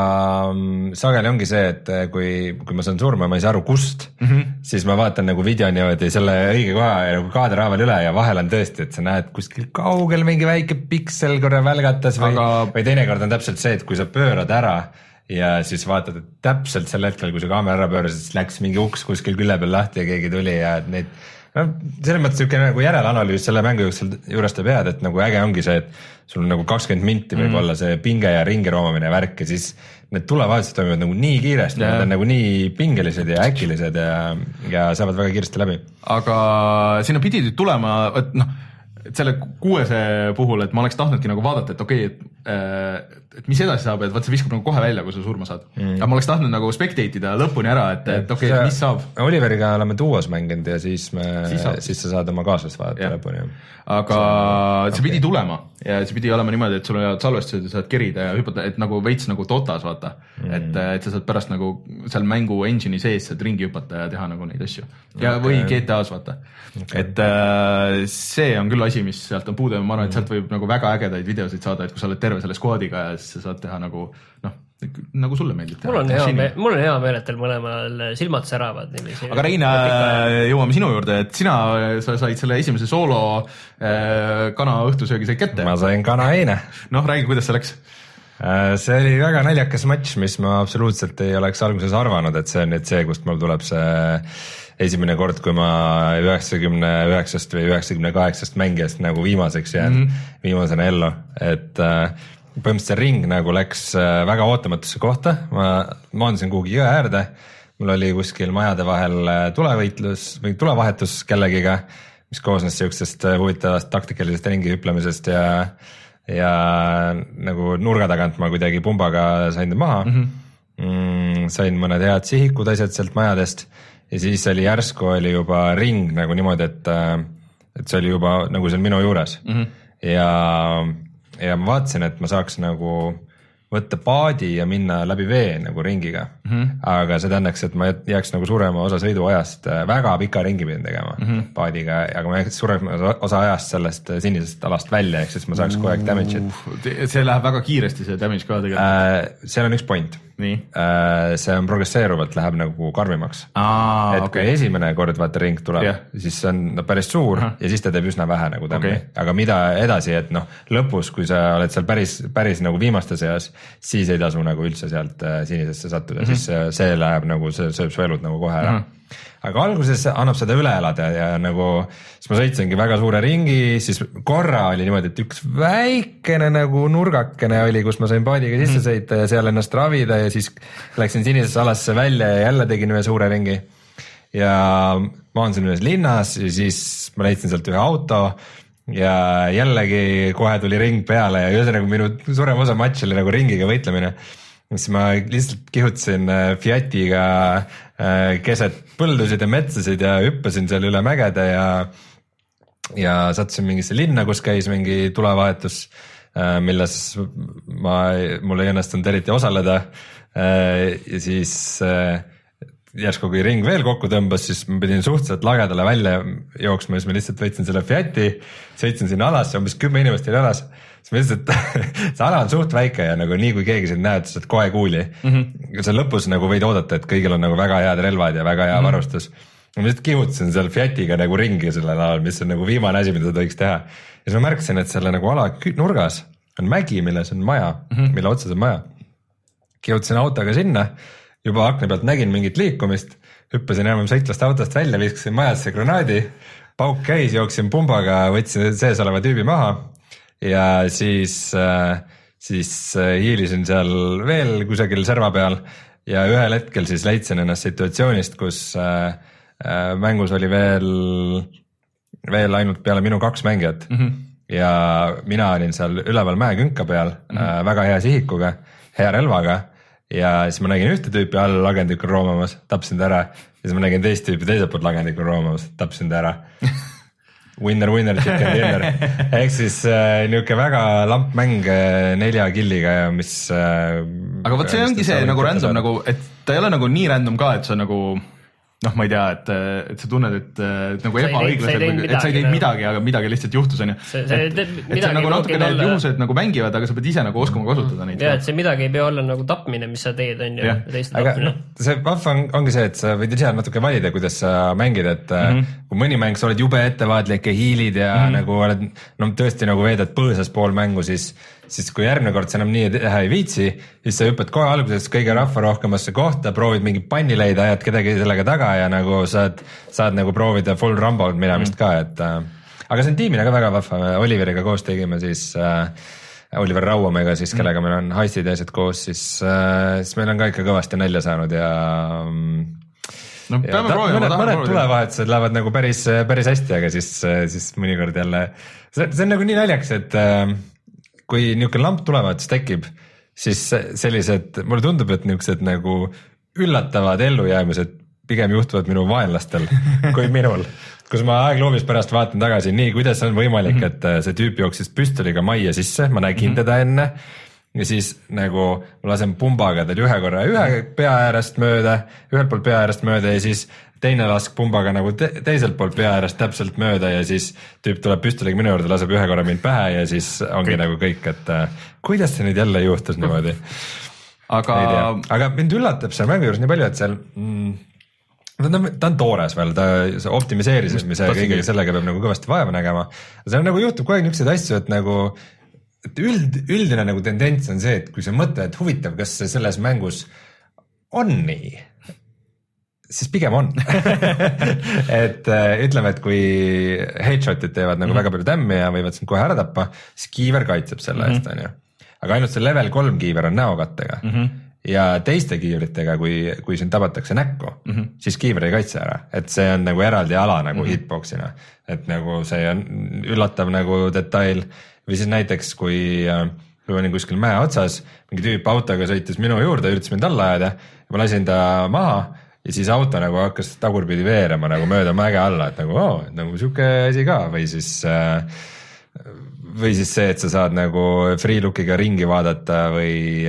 sageli ongi see, et kui, kui ma saan surma, ma ei saa aru kust, mm -hmm. siis ma vaatan nagu video niimoodi selle õige koha ja nagu kaaderhaaval üle ja vahel on tõesti, et sa näed kuskil kaugel mingi väike piksel korra välgatas või, aga... või teinekord on täpselt see, et kui sa pöörad ära ja siis vaatad, et täpselt sel hetkel, kui sa kaamera ära pöörasid, siis läks mingi uks kuskil külje peal lahti ja keegi tuli ja neid no selles mõttes niisugune nagu järelanalüüs selle mängu juures ta pead, et nagu äge ongi see, et sul on nagu kakskümmend minti võib mm. olla see pinge ja ringi roomamine värk ja siis need tulevahetused toimivad nagu nii kiiresti, need on nagu nii pingelised ja äkilised ja, ja saavad väga kiiresti läbi. Aga sinna pidid tulema, et noh, et selle kuuese puhul, et ma oleks tahtnudki nagu vaadata, et okei, et, et mis edasi saab, et vaat see viskab nagu kohe välja, kui sa surma saad. Mm. Aga ma oleks tahtnud nagu spectate ida lõpuni ära, et, et okei, et mis saab. Oliveriga oleme duos mänginud ja siis me, siis, siis sa saad oma kaaslast vaadata lõpuni. Aga see, see pidi okay. tulema ja see pidi olema niimoodi, et sul on salvestused ja saad kerida ja hüpata, et nagu veits nagu Dotas vaata. Mm. Et, et sa saad pärast nagu seal mängu engine'i sees saad ringi hüpata ja teha nagu neid asju. Ja okay. või G T A-s vaata. Okay. Et äh, see on küll asi, mis sealt on puude, ma arvan, et sealt võib nagu väga ägedaid videosid saada, et kui sa oled terve selle squadiga ja siis sa saad teha nagu noh, nagu sulle meeldib teha. Mul on hea, me, mul on hea meel, et teil mõlemal silmad säravad. Niiviisi. Aga Rein, jõuame sinu juurde, et sina sa said selle esimese soolo äh, kana õhtusöögi said kätte. Ma sain kana eine. Noh, räägi, kuidas see läks? See oli väga naljakas matš, mis ma absoluutselt ei oleks alguses arvanud, et see on nüüd see, kust mul tuleb see esimene kord, kui ma üheksakümne üheksast või üheksakümne kaheksast mängijast nagu viimaseks jään, mm -hmm. viimasena ellu, et põhimõtteliselt see ring nagu läks väga ootamatusse kohta, ma maandusin kuhugi jõe äärde, mul oli kuskil majade vahel tulevõitlus või tulevahetus kellegiga, mis koosnes siuksest huvitavast taktikalisest ringi hüplemisest ja, ja nagu nurga tagant ma kuidagi pumbaga sain ta maha mm. -hmm. Sain mõned head sihikud asjad sealt majadest ja siis oli järsku oli juba ring nagu niimoodi, et, et see oli juba nagu seal minu juures mm. -hmm. ja, ja ma vaatasin, et ma saaks nagu võtta paadi ja minna läbi vee nagu ringiga mm, -hmm. aga see tähendaks, et ma jääks nagu suurema osa sõiduajast, väga pika ringi pidin tegema mm -hmm. paadiga, aga ma jääks suurema osa ajast sellest sinisest alast välja, ehk siis ma saaks kogu aeg damage'it. See läheb väga kiiresti, see damage ka tegelikult äh,. seal on üks point. Äh, see on progresseeruvalt, läheb nagu karmimaks. Aa, et okay. kui esimene kord vaata ring tuleb yeah., siis see on no, päris suur uh -huh. ja siis ta teeb üsna vähe nagu tämmi okay., aga mida edasi, et noh, lõpus, kui sa oled seal päris, päris nagu viimaste seas, siis ei tasu nagu üldse sealt äh, sinisesse sattuda mm, -hmm. siis see, see läheb nagu, see sööb su elud nagu kohe ära mm. -hmm. aga alguses annab seda üle elada ja nagu, siis ma sõitsingi väga suure ringi, siis korra oli niimoodi, et üks väikene nagu nurgakene oli, kus ma sain paadiga sisse sõita ja seal ennast ravida ja siis läksin sinisesse alasse välja ja jälle tegin ühe suure ringi. Ja maandusin ühes linnas ja siis ma leidsin sealt ühe auto ja jällegi kohe tuli ring peale ja ühesõnaga minu suurem osa matš oli nagu ringiga võitlemine. siis ma lihtsalt kihutasin Fiatiga keset põldusid ja metsasid ja hüppasin seal üle mägede ja, ja sattusin mingisse linna, kus käis mingi tulevahetus, milles ma, mul ei õnnestunud eriti osaleda. Ja siis järsku kui ring veel kokku tõmbas, siis ma pidin suhteliselt lagedale välja jooksma, siis ma lihtsalt võtsin selle Fiati, sõitsin sinna alasse, umbes kümme inimest oli alas. siis ma ütlesin, et see ala on suht väike ja nagu nii kui keegi sind näeb, siis saad kohe kuuli. Mm -hmm. see lõpus nagu võid oodata, et kõigil on nagu väga head relvad ja väga hea mm -hmm. varustus. ma lihtsalt kihutasin seal Fiatiga nagu ringi sellel alal, mis on nagu viimane asi, mida tohiks teha. ja siis ma märkasin, et selle nagu ala nurgas on mägi, milles on maja mm, -hmm. mille otsas on maja. Kihutasin autoga sinna, juba akna pealt nägin mingit liikumist, hüppasin enam sõitlast autost välja, viskasin majasse granaadi, pauk käis, jooksin pumbaga, võtsin sees oleva tüübi maha ja siis, siis hiilisin seal veel kusagil serva peal ja ühel hetkel siis leidsin ennast situatsioonist, kus mängus oli veel, veel ainult peale minu kaks mängijat mm -hmm. ja mina olin seal üleval mäekünka peal mm -hmm. väga hea sihikuga, hea relvaga. Ja siis ma nägin ühte tüüpi all lagendikul roomamas, tapsin ta ära. Ja siis ma nägin teist tüüpi teiselt poolt lagendikul roomamas, tapsin ta ära. Winner, winner, chicken dinner. Ehk siis äh, niuke väga lamp mäng nelja killiga ja mis äh, aga võt see ongi see nagu random nagu, et ta ei ole nagu nii random ka, et sa nagu noh, ma ei tea, et, et sa tunned, et, et nagu ebaõiglaselt, et sa ei teinud midagi, aga midagi lihtsalt juhtus, on ju. Et see on nagu natuke need juhused nagu mängivad, aga sa pead ise nagu oskama kasutada neid. Ja, et see midagi ei pea olla nagu tapmine, mis sa teed, on ju. Aga no, see vahva on, ongi see, et sa võid ise natuke valida, kuidas sa mängid, et mm -hmm. kui mõni mäng sa oled jube ettevaatlik ja hiilid ja mm -hmm. nagu oled no, tõesti nagu veedad põõsas pool mängu, siis siis kui järgmine kord sa enam nii teha ei viitsi, siis sa hüppad kohe alguses kõige rahvarohkemasse kohta, proovid mingi panni leida, ajad kedagi sellega taga ja nagu saad, saad nagu proovida full rumble minemist mm. ka, et äh, aga see on tiimina ka väga vahva, Oliveriga koos tegime siis äh, Oliver Rauamäega siis, kellega meil on heistid ja asjad koos, siis, äh, siis meil on ka ikka kõvasti nalja saanud ja no peame proovima. Mõned, mõned tulevahetused lähevad nagu päris, päris hästi, aga siis, siis mõnikord jälle, see, see on nagu nii naljakas, et äh, kui niisugune lamp tulevahetus tekib, siis sellised, mulle tundub, et niisugused nagu üllatavad ellujäämised pigem juhtuvad minu vaenlastel kui minul, kus ma aegloobis pärast vaatan tagasi, nii, kuidas on võimalik, et see tüüp jooksis püstoliga majja sisse, ma nägin mm -hmm. teda enne ja siis nagu ma lasen pumbaga tal ühe korra ühe pea äärest mööda, ühelt poolt pea äärest mööda ja siis teine lask pumbaga nagu te teiselt poolt pea äärest täpselt mööda ja siis tüüp tuleb püstoliga minu juurde, laseb ühe korra mind pähe ja siis ongi kõik. Nagu kõik, et äh, kuidas see nüüd jälle juhtus niimoodi. aga aga mind üllatab seal mängu juures nii palju, et seal mm, ta on toores veel, ta optimiseerimise kõigega sellega peab nagu kõvasti vaeva nägema. See nagu juhtub kogu aeg niisuguseid asju, et nagu et üld, üldine nagu tendents on see, et kui sa mõtled, et huvitav, kas see selles mängus on nii, siis pigem on. et ütleme, et kui headshot'id teevad nagu mm -hmm. väga palju tämmi ja võivad sind kohe ära tappa, siis kiiver kaitseb selle mm -hmm. eest, on ju. aga ainult see level kolm kiiver on näokattega mm. -hmm. ja teiste kiivritega, kui, kui sind tabatakse näkku mm, -hmm. siis kiiver ei kaitse ära, et see on nagu eraldi ala nagu mm -hmm. hitboxina, et nagu see on üllatav nagu detail või siis näiteks, kui kui olin kuskil mäe otsas, mingi tüüp autoga sõitis minu juurde, üritas mind alla ajada ja ma lasin ta maha ja siis auto nagu hakkas tagurpidi veerema nagu mööda mäge alla, et nagu oo, et nagu siuke asi ka või siis või siis see, et sa saad nagu free look'iga ringi vaadata või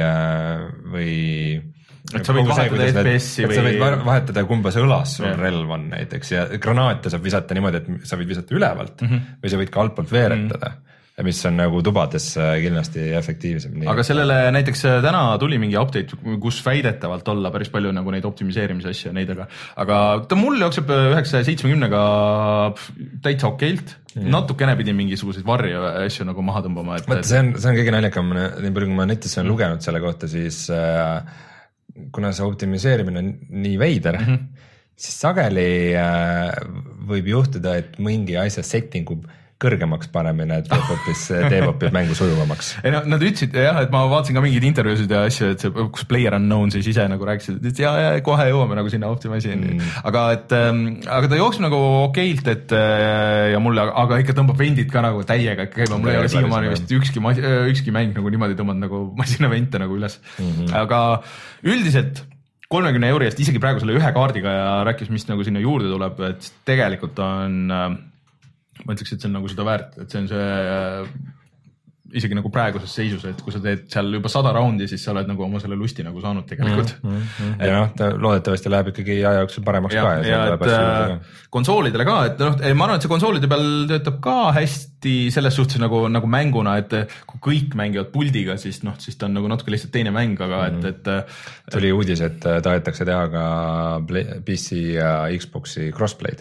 või et sa võid vahetada F P S-i või sa võid vahetada, kumbas õlas sul yeah. relv on näiteks ja granaate saab visata niimoodi, et sa võid visata ülevalt mm -hmm. või sa võid ka altpoolt veeretada mm. -hmm. Ja mis on nagu tubades kindlasti efektiivsem. Aga sellele näiteks täna tuli mingi update, kus väidetavalt olla päris palju nagu neid optimiseerimise asju ja neid, aga, aga ta mul jookseb üheksasaja seitsmekümnega täitsa okeilt. Mm. Natukene pidi mingisuguseid varje asju nagu maha tõmbama. Et, Mõtta, see on, see on kõige naljakam, nii palju kui ma netis olen mm. lugenud selle kohta, siis äh, kuna see optimiseerimine on nii veider, mm -hmm. siis sageli äh, võib juhtuda, et mingi asja settingu kõrgemaks panemine teeb hoopis, teeb hoopis mängu sujuvamaks. Ei no nad ütlesid jah, et ma vaatasin ka mingeid intervjuusid ja asju, et see, kus Player Unknown siis ise nagu rääkisid, et ja, ja kohe jõuame nagu sinna optimisiini mm.. aga et, aga ta jookseb nagu okeilt, et ja mulle, aga ikka tõmbab vendid ka nagu täiega käima, mul ei ole siiamaani vist ükski, ükski mäng nagu niimoodi tõmbanud nagu masina vente nagu üles mm. -hmm. aga üldiselt kolmekümne euri eest isegi praegu selle ühe kaardiga ja rääkis, mis nagu sinna juurde tuleb, et tegelikult on ma ütleks, et see on nagu seda väärt, et see on see äh, isegi nagu praeguses seisus, et kui sa teed seal juba sada raundi, siis sa oled nagu oma selle lusti nagu saanud tegelikult. Mm, mm, mm. Ja noh, ta loodetavasti läheb ikkagi aja jooksul paremaks ja, ka. Ja, ja et äh, konsoolidele ka, et noh, ma arvan, et see konsoolide peal töötab ka hästi selles suhtes nagu, nagu mänguna, et kui kõik mängivad puldiga, siis noh, siis ta on nagu natuke lihtsalt teine mäng, aga et, et, et tuli uudis, et tahetakse teha ka P C ja Xboxi crossplay'd.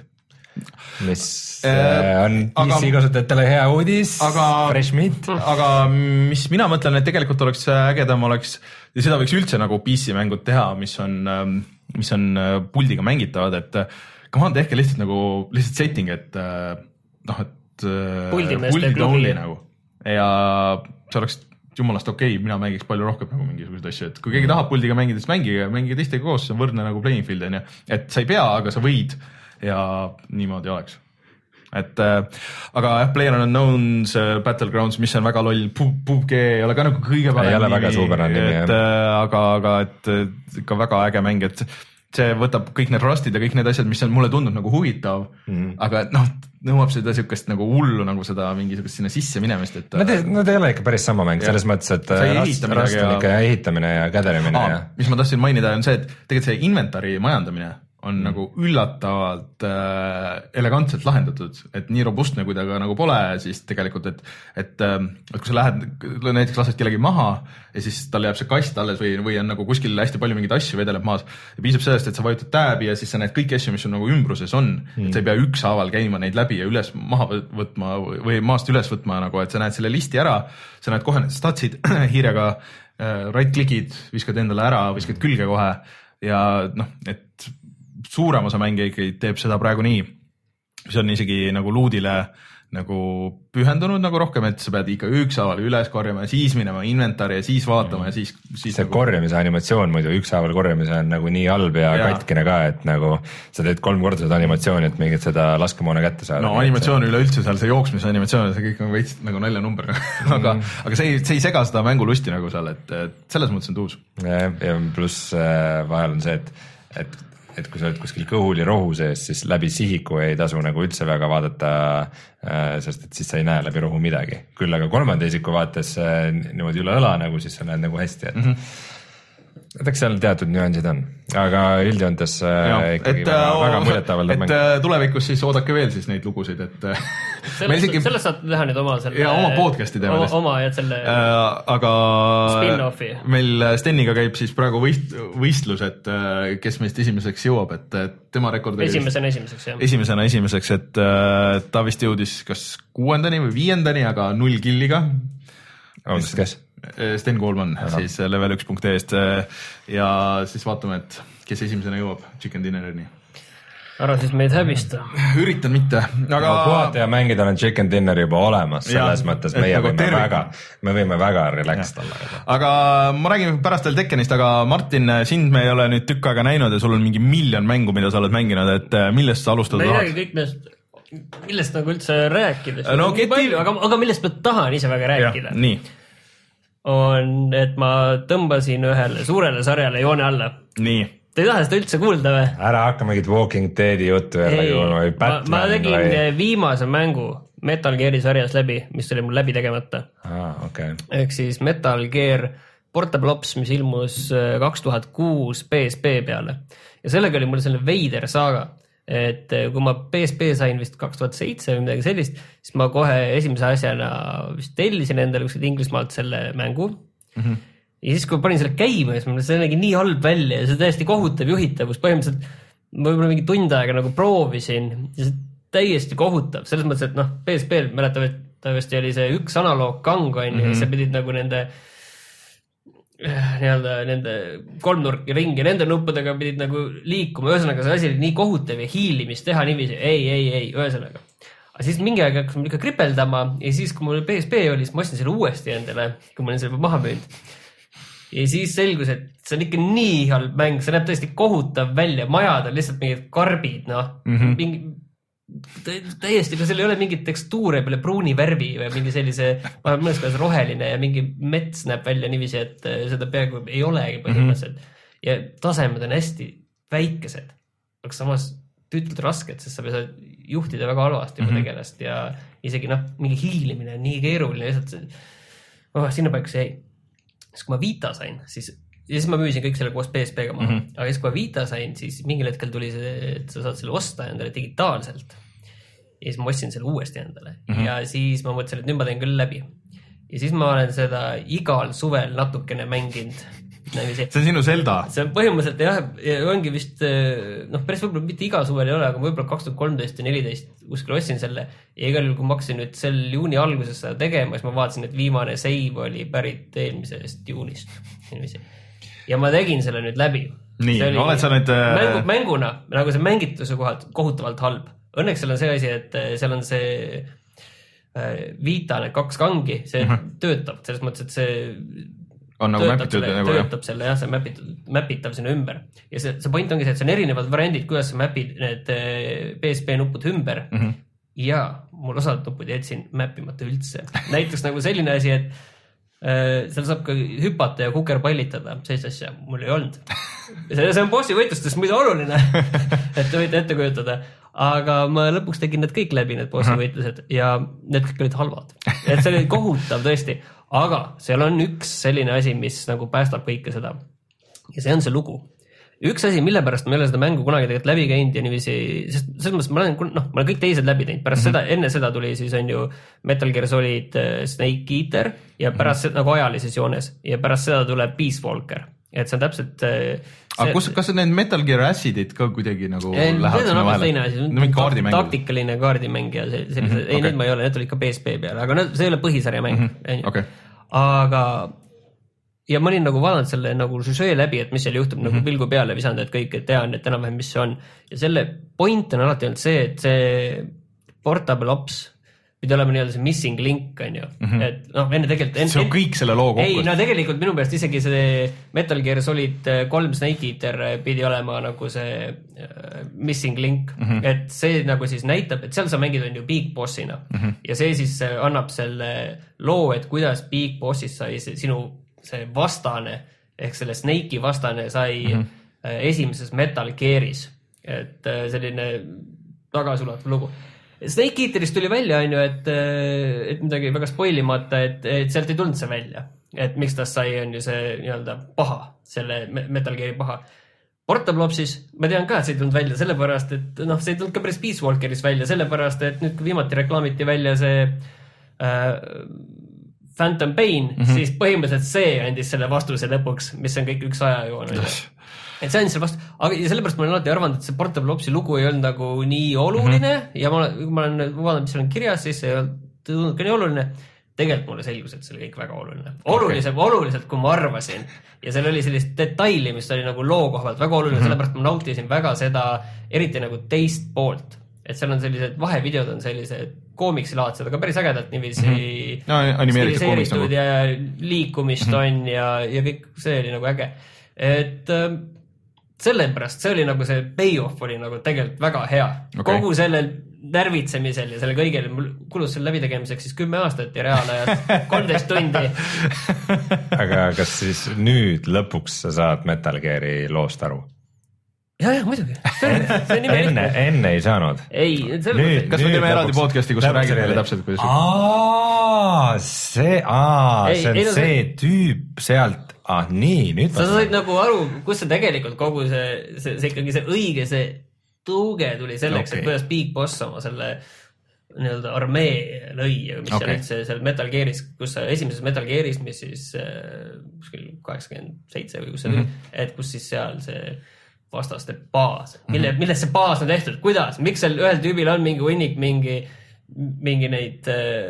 Mis äh, on P C kasutajatele hea uudis, aga, fresh meat. Aga mis mina mõtlen, et tegelikult oleks ägedam oleks, ja seda võiks üldse nagu P C mängud teha, mis on, mis on puldiga mängitavad, et come on, tehke lihtsalt nagu lihtsalt setting, et noh, et puldi klubi nagu ja see oleks jumalast okei okay,, mina mängiks palju rohkem nagu mingisuguseid asju, et kui keegi tahab puldiga mängida, siis mängige, mängige teistega koos, see on võrdne nagu playing field on ju, et sa ei pea, aga sa võid ja niimoodi oleks. Et äh, aga jah, Player Unknown's Battlegrounds, mis on väga loll, P U B G ei ole ka nagu kõige parem ei ole väga suurpärane nimi, et, äh, aga, aga et ikka väga äge mäng, et see võtab kõik need rustid ja kõik need asjad, mis on mulle tundnud nagu huvitav mm., aga noh, nõuab seda siukest nagu hullu nagu seda mingisugust sinna sisse minemist, et Nad ei, nad ei ole ikka päris sama mäng, selles mõttes, et rast, rast on ikka ehitamine ja käderimine Aa, ja... mis ma tahtsin mainida, on see, et tegelikult see inventari majandamine on mm. nagu üllatavalt äh, elegantselt lahendatud, et nii robustne, kui ta ka nagu pole, siis tegelikult, et, et, et kui sa lähed, näiteks lased kellegi maha ja siis tal jääb see kast alles või, või on nagu kuskil hästi palju mingeid asju vedeleb maas ja piisab sellest, et sa vajutad tääbi ja siis sa näed kõiki asju, mis on nagu ümbruses on, mm. et sa ei pea ükshaaval käima neid läbi ja üles maha võtma või maast üles võtma nagu, et sa näed selle listi ära, sa näed kohe need statsid hiirega, äh, right click'id, viskad endale ära, viskad külge kohe ja noh, et suurem osa mänge ikkagi teeb seda praegu nii, mis on isegi nagu luudile nagu pühendunud nagu rohkem, et sa pead ikka ükshaaval üles korjama ja siis minema inventari ja siis vaatama ja siis, siis see nagu... korjamise animatsioon muidu, ükshaaval korjamise on nagu nii halb ja, ja katkine ka, et nagu sa teed kolm korda seda animatsiooni, et mingit seda laskemoona kätte saada. No animatsioon üleüldse seal, see jooksmise animatsioon, see kõik on veits nagu naljanumber aga, mm. aga see ei, see ei sega seda mängulusti nagu seal, et, et selles mõttes on tuus. Ja, ja pluss äh, vahel on see, et, et et kui sa oled kuskil kõhul ja rohu sees, siis läbi sihiku ei tasu nagu üldse väga vaadata, sest et siis sa ei näe läbi rohu midagi. Küll aga kolmanda isiku vaates niimoodi üle õla nagu, siis sa näed nagu hästi, et mm -hmm. et eks seal teatud nüansid on, aga üldjoontes ikkagi et, väga, väga muljetavaldab mäng. Et tulevikus siis oodake veel siis neid lugusid, et sellest, isegi... sellest saad teha nüüd oma selle... Ja oma podcasti teeme. Oma, oma ja selle äh, aga spin-offi. Meil Steniga käib siis praegu võist, võistlus, et kes meist esimeseks jõuab, et tema rekord oli... Esimesena esimeseks, jah. Esimesena esimeseks, et ta vist jõudis kas kuuendani või viiendani, aga null killiga. Aundast kes? Sten Koolman, siis level üks punkt eest ja siis vaatame, et kes esimesena jõuab Chicken Dinnerini. ära siis meid häbista. Üritan mitte, aga no, puhata ja mängida on chicken dinner juba olemas, selles ja, mõttes meie võime tervik. väga, me võime väga relaxed olla. Aga ma räägin pärast veel Tekkenist, aga Martin, sind me ei ole nüüd tükk aega näinud ja sul on mingi miljon mängu, mida sa oled mänginud, et millest sa alustada tahad? Me ei räägi kõik neist, millest nagu üldse rääkida, no, keti... palju, aga, aga millest ma tahan ise väga rääkida, ja, on, et ma tõmbasin ühele suurele sarjale joone alla. Nii. Te ei taha seda üldse kuulda või? Ära hakka mingit Walking Deadi juttu jälle kuulma või Batman. Ma, ma tegin või... viimase mängu Metal Gear'i sarjas läbi, mis oli mul läbi tegemata. Ah, okay. Ehk siis Metal Gear Portable Ops, mis ilmus kaks tuhat kuus P S P peale. Ja sellega oli mul selline veider saaga, et kui ma P S P sain vist kaks tuhat seitse või midagi sellist, siis ma kohe esimese asjana vist tellisin endale kuskilt Inglismaalt selle mängu. Mhm. Ja siis, kui ma panin selle käima, siis see nägi nii halb välja ja see täiesti kohutav juhitavus. Põhimõtteliselt ma võib-olla mingi tund aega nagu proovisin ja see täiesti kohutav. Selles mõttes, et noh, P S P-l mäletavasti oli see üks analoog kang on mm-hmm. ja sa pidid nagu nende nii-öelda nende kolmnurki ringi, nende nuppudega pidid nagu liikuma. Ühesõnaga see asi oli nii kohutav ja hiilimist teha niiviisi. Ei, ei, ei, ühesõnaga. Aga siis mingi aeg hakkas mul ikka kripeldama ja siis, kui mul P S P oli, siis ma ostsin selle uuesti endale, kui ma olin selle maha müünud. Ja siis selgus, et see on ikka nii halb mäng, see näeb tõesti kohutav välja, majad on lihtsalt mingid karbid, noh, mm-hmm. mingi, täiesti, kui seal ei ole mingit tekstuure peale pruuni värvi või mingi sellise, mõnes kohas roheline ja mingi mets näeb välja niiviisi, et seda peaaegu ei olegi põhimõtteliselt. Mm-hmm. Ja tasemed on hästi väikesed, aga samas tüütult rasked, sest sa pead juhtida väga halvasti mm-hmm. tegelast ja isegi noh, mingi hiilimine on nii keeruline, lihtsalt oh, sinna paika see ei. Siis kui ma Vita sain, siis, siis ma müüsin kõik selle koos P S P-ga maha. Mm-hmm. Aga siis kui ma Vita sain, siis mingil hetkel tuli see, et sa saad selle osta endale digitaalselt. Ja siis ma ostsin selle uuesti endale. Mm-hmm. Ja siis ma mõtlesin, et nüüd ma teen küll läbi. Ja siis ma olen seda igal suvel natukene mänginud. See on sinu Zelda? See on põhimõtteliselt jah, ongi vist, noh, päris võib-olla mitte igal suvel ei ole, aga võib-olla kaks tuhat kolmteist ja neliteist kuskil ostsin selle ja igal juhul, kui ma hakkasin nüüd sel juuni alguses seda tegema, siis ma vaatasin, et viimane save oli pärit eelmisest juunist. Ja ma tegin selle nüüd läbi. Nii, oled sa nüüd... Mängu, mänguna, nagu see mängituse kohalt kohutavalt halb. Õnneks seal on see asi, et seal on see Vita, need kaks kangi, see mm-hmm. töötab, selles mõttes, et see on nagu mäpitud selle, nagu töötab jah. selle, jah, see mäpitud, mäpitav sinna ümber. Ja see, see point ongi see, et see on erinevad variandid, kuidas sa mäpid need P S P nupud ümber. Mm-hmm. Ja mul osad nupud jätsin mäppimata üldse. Näiteks nagu selline asi, et äh, seal saab ka hüpata ja kukerpallitada, sellist asja mul ei olnud. See, see on bossi võitlustest muidu oluline, et te võite ette kujutada. Aga ma lõpuks tegin need kõik läbi, need bossi võitlused ja need kõik olid halvad. Et see oli kohutav tõesti. Aga seal on üks selline asi, mis nagu päästab kõike seda. Ja see on see lugu. Üks asi, mille pärast ma ei ole seda mängu kunagi tegelikult läbi käinud ja niiviisi, sest selles mõttes ma olen, noh, ma olen kõik teised läbi teinud. Pärast mm-hmm. seda, enne seda tuli siis on ju Metal Gear Solid Snake Eater ja pärast mm-hmm. nagu ajalises joones ja pärast seda tuleb Peace Walker. Et see on täpselt... See, aga kus, kas need Metal Gear Acidid ka kuidagi nagu ei, lähevad sinna vahele? Teine asi, taktikaline kaardimäng ja sellise, mm-hmm. ei, okay. Need ma ei ole, need olid ka P S P peale, aga see ei ole põhisarja mäng. Mm-hmm. Okay. Aga ja ma olin nagu vaadanud selle nagu süžee läbi, et mis seal juhtub, mm-hmm. nagu pilgu peale visanud, et kõik et tean, et enam-vähem mis see on. Ja selle point on alati olnud see, et see Portable Ops pidi olema nii-öelda see missing link, on ju. Mm-hmm. Et noh, enne tegelikult... En, see on kõik selle loo kokku. Ei, no tegelikult minu peast isegi see Metal Gear Solid kolm Snake Eater pidi olema nagu see uh, missing link. Mm-hmm. Et see nagu siis näitab, et seal sa mängid on ju Big Bossina. Mm-hmm. Ja see siis annab selle loo, et kuidas Big Bossis sai see, sinu see vastane, ehk selle Snake'i vastane sai mm-hmm. uh, esimeses Metal Gearis. Et uh, selline tagasulatav lugu. Snake Eaterist tuli välja, on ju, et, et midagi väga spoilimata, et, et sealt ei tulnud see välja. Et miks ta sai, on ju see nii-öelda paha, selle Metal Geari paha. Portable Opsis, ma tean ka, et see ei tulnud välja sellepärast, et noh, see ei tulnud ka päris Peace Walkeris välja, sellepärast, et nüüd kui viimati reklaamiti välja see äh, Phantom Pain, mm-hmm. siis põhimõtteliselt see andis selle vastuse lõpuks, mis on kõik üks ajajoon. Et see on selle vastu, aga ja sellepärast ma olen alati arvanud, et see Portable Opsi lugu ei olnud nagu nii oluline mm-hmm. ja ma, kui ma olen vaadanud, mis seal on kirjas, siis see ei olnud tundnud ka nii oluline, tegelikult mulle selgus, et see oli kõik väga oluline. Olulisem, okay. Oluliselt, kui ma arvasin. Ja seal oli sellist detaili, mis oli nagu loo koha pealt väga oluline, mm-hmm. sellepärast ma nautisin väga seda, eriti nagu teist poolt. Et seal on sellised vahevideod on sellised koomikstilaadsed, aga päris ägedalt niiviisi mm-hmm. no, stiliseeritud nagu. Ja liikumist mm-hmm. on ja, ja kõik see oli nagu äge. Et sellepärast see oli nagu see payoff oli nagu tegelikult väga hea. Okay. Kogu sellel närvitsemisel ja selle kõigel kulus selle läbitegemiseks siis kümme aastat ja reaalajad kolmteist tundi. Aga kas siis nüüd lõpuks sa saad Metal Geari loost aru? Ja, ja, muidugi. enne, enne ei saanud? Ei. Nüüd, kas me teeme eraldi podcasti, kus räägid meile täpselt, kuidas... Aa, see, aa, ei, see on ei, see no, tüüp sealt, ah nii, nüüd... Sa said nagu aru, kus see tegelikult kogu see, see, see ikkagi see õige, see tuuge tuli selleks, okay. Et kuidas Big Boss oma selle nii-öelda armee lõi, mis okay. on üldse seal Metal Gearis, kus esimeses Metal Gearis, mis siis kuskil kaheksakümmend seitse või kus see tuli, mm-hmm. et kus siis seal see vastaste baas, mille, mm-hmm. millest see baas on tehtud, kuidas, miks seal ühel tüübil on mingi hunnik, mingi, mingi neid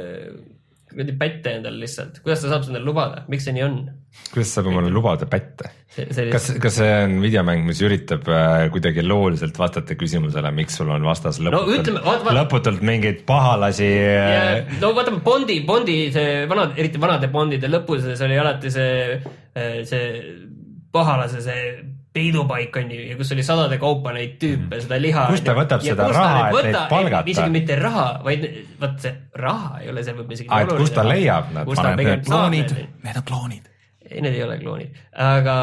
äh, pätte endal lihtsalt, kuidas ta saab endale lubada, miks see nii on? Kuidas saab omale lubada pätte? See, see kas, kas see on videomäng, mis üritab äh, kuidagi looliselt vastata küsimusele, miks sul on vastas lõputult, no, ütleme, vaat, vaat, lõputult mingeid pahalasi äh... ja, no vaatame Bondi, Bondi see vanad, eriti vanade Bondide lõpus oli alati see, see pahalase see peidupaik on ju, ja kus oli sadade kaupa neid tüüpe, seda liha. Kus ta võtab seda raha, et neid palgata? Isegi mitte raha, vaid võt see raha ei ole seal võib isegi oluline. Kus ta leiab nad? Kus ta need kloonid? Need on kloonid. Ei, need ei ole kloonid. Aga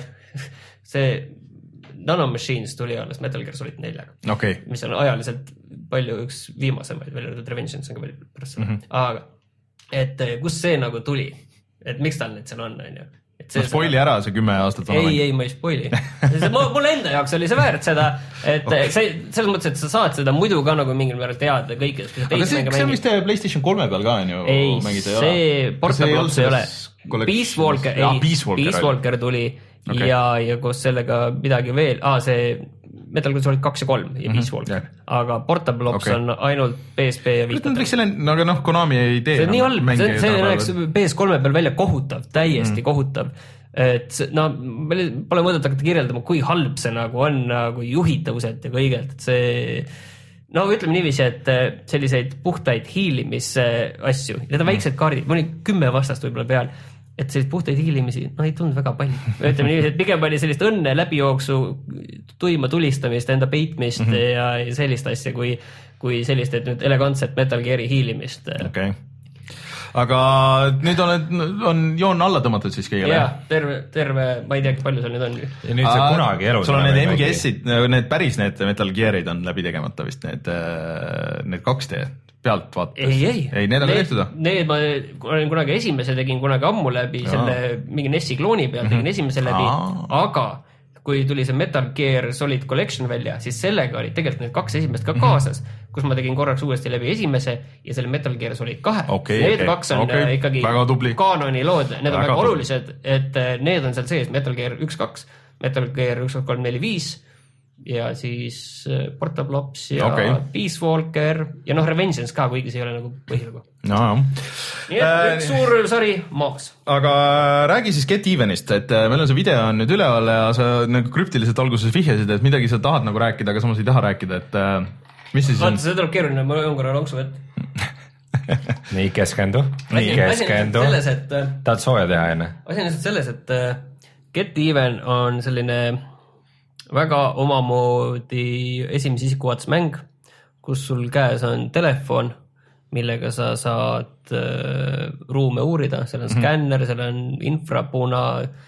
see Nanomachines tuli alles Metal Gear Solid neljaga. Okay. Mis on ajaliselt palju üks viimasemaid, veel öeldud Revengeance on ka palju pärast seda. Mm-hmm. Aga, et kus see nagu tuli? Et miks tal need seal on, on ju? Ma spoili ära see kümme aastat vana. Ei, ei, ma ei spoili. Mul enda jaoks oli see väärt seda, et okay. see, selles mõttes, et sa saad seda muidu ka nagu mingil määral teada kõikidest. Aga see, see on vist PlayStation kolme peal ka on ju? Ei, mängida, see Portable Ops ei ole. Peace Walker, ei, Peace Walker, Walker tuli okay. ja, ja koos sellega midagi veel. Ah, see Metal Gear Solid kaks ja kolm ja Peace Walker. Mm-hmm. Aga Portable Ops okay. on ainult P S P ja Vita. Nüüd selle, aga noh, Konami ei tee. See on nii halb, see, see näeks P S kolme peal välja kohutav, täiesti mm. kohutav. Et no, pole mõõdet hakata kirjeldama, kui halb see nagu on, kui juhitavuselt ja kõigelt, et see no ütleme niiviisi, et selliseid puhtaid hiilimise asju, need on väiksed kaardid, mul oli kümme vastast võib-olla peal, et sellist puhtaid hiilimisi, no ei tundnud väga palju. Ütleme niiviisi, et pigem oli sellist õnne läbijooksu, tuima tulistamist, enda peitmist mm -hmm. ja, ja sellist asja, kui, kui sellist, et nüüd elegantset Metal Geari hiilimist. Okay. Aga nüüd on, on joon alla tõmmatud siis kõigile? Jah, terve, terve, ma ei teagi, palju seal nüüd on. Ja nüüd see kunagi elus. Sul on need M G S-id, need päris need Metal Gearid on läbi tegemata vist, need, need kaks D pealt vaatas. Ei, ei. Ei, need on need, tehtud. Need ma olen kunagi esimese tegin kunagi ammu läbi ja. Selle mingi Nessi klooni peal tegin esimese läbi, Aa. aga kui tuli see Metal Gear Solid Collection välja, siis sellega olid tegelikult need kaks esimest ka kaasas, kus ma tegin korraks uuesti läbi esimese ja selle Metal Gear Solid kahe. Okay, need okay, kaks on okay. ikkagi kaanoni lood, need on väga, väga olulised, et need on seal sees Metal Gear üks kaks, Metal Gear üks kaks kolm neli viis ja siis Portable Ops ja okay. Peace Walker ja noh, Revengeance ka, kuigi see ei ole nagu põhilugu. No, nii et üks suur sari maas. Aga räägi siis Get Evenist, et meil on see video on nüüd üleval ja sa nagu krüptiliselt alguses vihjasid, et midagi sa tahad nagu rääkida, aga samas ei taha rääkida, et mis siis on? Vaata, see tuleb keeruline, ma olen korra lonksu vett. Nii keskendu, nii keskendu. Tahad sooja teha enne? Asi on selles, et Get Even on selline väga omamoodi esimese isiku vaates mäng, kus sul käes on telefon, millega sa saad äh, ruume uurida, seal on mm-hmm. skänner, seal on infrapuna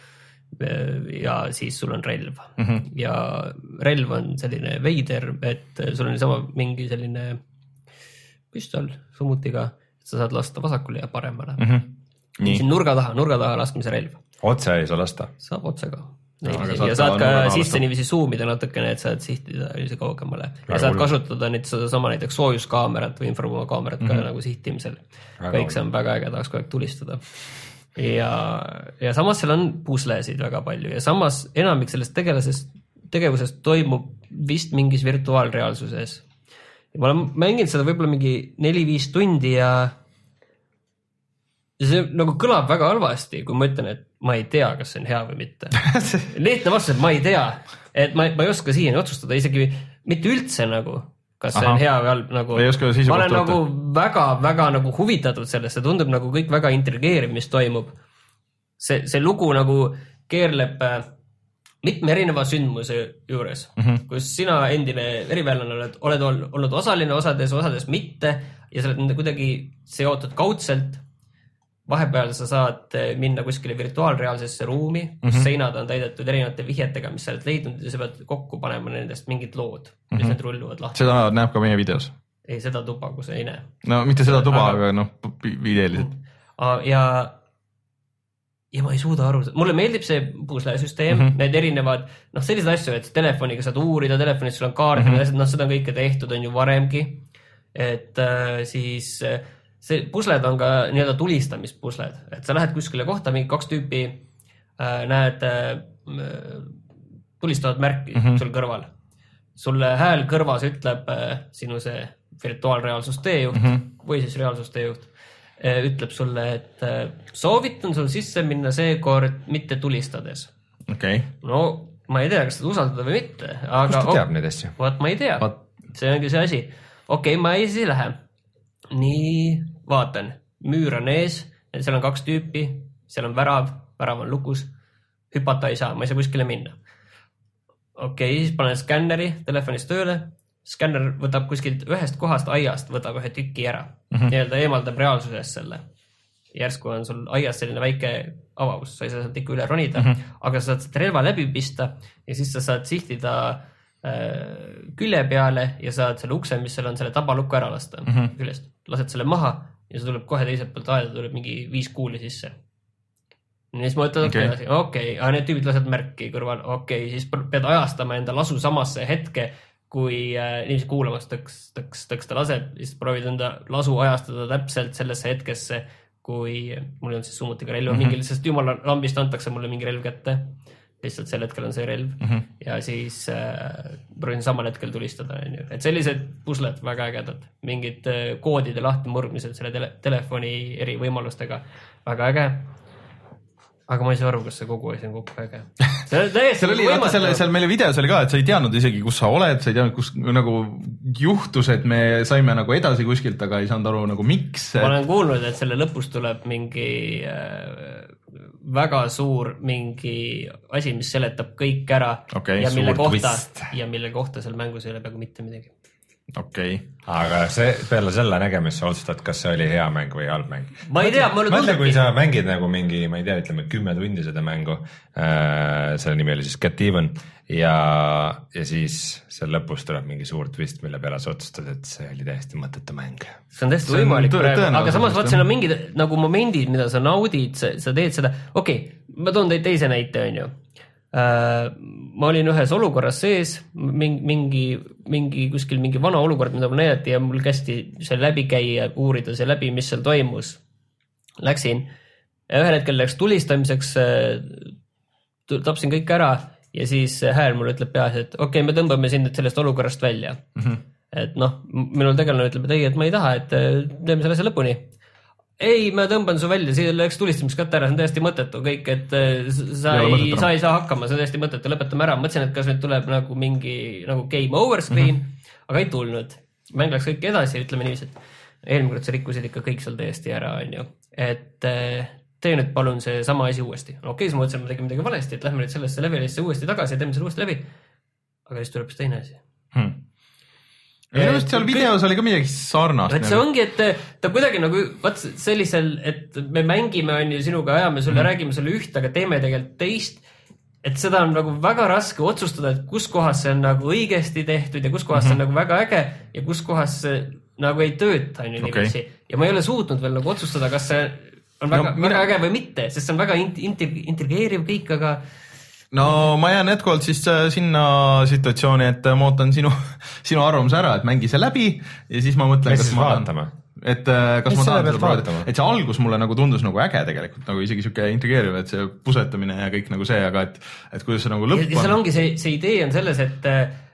ja siis sul on relv. Mm-hmm. Ja relv on selline veider, et sul on sama mingi selline püstol summutiga, et sa saad lasta vasakule ja paremale. Mm-hmm. Siin nurga taha, nurga taha laskmise relv. Otse ei saa lasta? Saab otse ka. No, ja saad ka sisse niiviisi zoomida natukene, et saad sihtida niiviisi kaugemale. Ja saad kasutada nüüd seda sama näiteks soojuskaamerat või infrapumakaamerat ka mm-hmm. nagu sihtimisel. Kõik see on väga äge, tahaks kogu aeg tulistada. Ja, ja samas seal on puslesid väga palju ja samas enamik sellest tegelasest, tegevusest toimub vist mingis virtuaalreaalsuses. Ja ma olen mänginud seda võib-olla mingi neli viis tundi ja see nagu kõlab väga halvasti, kui ma ütlen, et ma ei tea, kas see on hea või mitte. Lihtne vastus, et ma ei tea, et ma, ma ei oska siiani otsustada isegi mitte üldse nagu, kas see Aha. on hea või halb. Nagu, ma olen nagu väga, väga nagu huvitatud sellest, see tundub nagu kõik väga intrigeeriv, mis toimub. See, see lugu nagu keerleb mitme erineva sündmuse juures, mm-hmm. kus sina endine veriväelane oled, oled olnud osaline osades, osades mitte ja sa oled nende kuidagi seotud kaudselt. Vahepeal sa saad minna kuskile virtuaalreaalsesse ruumi, kus mm-hmm. seinad on täidetud erinevate vihjetega, mis sa oled leidnud ja sa pead kokku panema nendest mingid lood, mis mm-hmm. need rulluvad lahti. Seda näeb ka meie videos. Ei, seda tuba, kus ei näe. No mitte seda tuba, aga, aga noh, videeliselt. Ja Ja ma ei suuda aru, mulle meeldib see puslesüsteem, mm-hmm. need erinevad, noh sellised asju, et telefoniga saad uurida, telefonis sul on kaart, mm-hmm. noh seda on kõike tehtud, on ju varemgi, et äh, siis see pusled on ka nii-öelda tulistamispussled, et sa lähed kuskile kohta, mingi kaks tüüpi äh, näed äh, tulistavat märki mm-hmm. sul kõrval. Sulle hääl kõrvas ütleb äh, sinu see virtuaalreaalsus teejuht mm-hmm. või siis reaalsus teejuht. Ütleb sulle, et soovitan sul sisse minna seekord mitte tulistades. Okay. No ma ei tea, kas seda usaldada või mitte. Aga, Kust ta teab neid asju? Vaat ma ei tea. Vaat. See ongi see asi. Okei, okay, ma ei siis lähe. Nii, vaatan. Müür on ees, seal on kaks tüüpi, seal on värav, värav on lukus. Hüpata ei saa, ma ei saa kuskile minna. Okei, okay, siis panen skänneri telefonist tööle. Scanner võtab kuskilt ühest kohast aiast, võtab ühe tüki ära. Mm-hmm. Nii-öelda eemaldab reaalsusest selle. Järsku on sul aias selline väike avavus, sa ei saa sealt ikka üle ronida, mm-hmm. aga sa saad relva läbi pista ja siis sa saad sihtida äh, külje peale ja saad selle ukse, mis seal on, selle tabalukku ära lasta mm-hmm. küljest. Lased selle maha ja see tuleb kohe teiselt poolt aeda, tuleb mingi viis kuuli sisse. Ja siis ma võtad okay. edasi. Okei, okay. need tüübid lased märki kõrval. Okei, okay. siis pead ajastama enda lasu samasse hetke, kui äh, inimesed kuulamaks tõks, tõks, tõks ta laseb, siis proovid enda lasu ajastada täpselt sellesse hetkesse, kui mul on siis summutiga relv mm-hmm. mingi, sest jumala lambist antakse mulle mingi relv kätte. Lihtsalt sel hetkel on see relv mm-hmm. ja siis äh, proovin samal hetkel tulistada. Et sellised pusled väga ägedad, mingid äh, koodide lahti murgmised selle tele- telefoni eri võimalustega. Väga äge. Aga ma ei saa aru, kas see kogu asi on kokku äge. See on täiesti seal oli, vaata, seal, seal meile videos oli ka, et sa ei teadnud isegi, kus sa oled, sa ei teadnud, kus nagu juhtus, et me saime nagu edasi kuskilt, aga ei saanud aru nagu miks. Ma olen kuulnud, et selle lõpus tuleb mingi äh, väga suur mingi asi, mis seletab kõik ära okay, ja, mille kohta, ja mille kohta seal mängus ei ole peaaegu mitte midagi. Okei. Okay. Aga see, peale selle nägemist sa otsustad, kas see oli hea mäng või halb mäng. Ma ei tea, mulle tundebki. Kui sa mängid nagu mingi, ma ei tea, ütleme kümme tundi seda mängu, äh, selle nimi oli siis Get Even ja, ja siis seal lõpus tuleb mingi suur twist, mille peale sa otsustad, et see oli täiesti mõttetu mäng. See on täiesti võimalik praegu, aga samas vaat siin on mingid nagu momendid, mida sa naudid, sa, sa teed seda. Okei, okay, ma toon teid teise näite, on ju. Uh, ma olin ühes olukorras sees, mingi, mingi, mingi kuskil mingi vana olukord, mida mul näidati ja mul kästi see läbi käia, uurida see läbi, mis seal toimus. Läksin ja ühel hetkel läks tulistamiseks, tapsin kõik ära ja siis hääl mul ütleb peas, et okei, okay, me tõmbame sind sellest olukorrast välja. Mm-hmm. Et noh, minul tegelane ütleb, et ei, et ma ei taha, et teeme selle asja lõpuni. Ei, ma tõmban su välja, siia läks tulistamiskatt ära, see on täiesti mõttetu kõik, et sa ei, sa ei saa hakkama, see on täiesti mõttetu, lõpetame ära. Mõtlesin, et kas nüüd tuleb nagu mingi nagu game over screen, mm-hmm. aga ei tulnud. Mäng läks kõik edasi, ütleme niiviisi, et eelmine kord sa rikkusid ikka kõik seal täiesti ära, on ju. Et tee nüüd palun see sama asi uuesti. No okei, siis ma mõtlesin, et ma tegin midagi valesti, et lähme nüüd sellesse levelisse uuesti tagasi ja teeme selle uuesti läbi. Aga siis tuleb teine asi. Hmm. Ja just seal videos oli ka midagi sarnast. Et see ongi, et ta kuidagi nagu vaat sellisel, et me mängime on ju sinuga ajame sulle, mm. räägime sulle üht, aga teeme tegelikult teist. Et seda on nagu väga raske otsustada, et kus kohas see on nagu õigesti tehtud ja kus kohas mm-hmm. see on nagu väga äge ja kus kohas see nagu ei tööta. Okay. Ja ma ei ole suutnud veel nagu otsustada, kas see on väga, no, väga äge või mitte, sest see on väga intrigeeriv kõik, aga no ma jään jätkuvalt siis sinna situatsiooni, et ma ootan sinu, sinu arvamuse ära, et mängi see läbi ja siis ma mõtlen, kas ma tahan, et kas mis ma tahan seda proovida. Et see algus mulle nagu tundus nagu äge tegelikult, nagu isegi siuke intrigeeriv, et see pusetamine ja kõik nagu see, aga et, et kuidas see nagu lõpp on. Ja seal ongi see, see idee on selles, et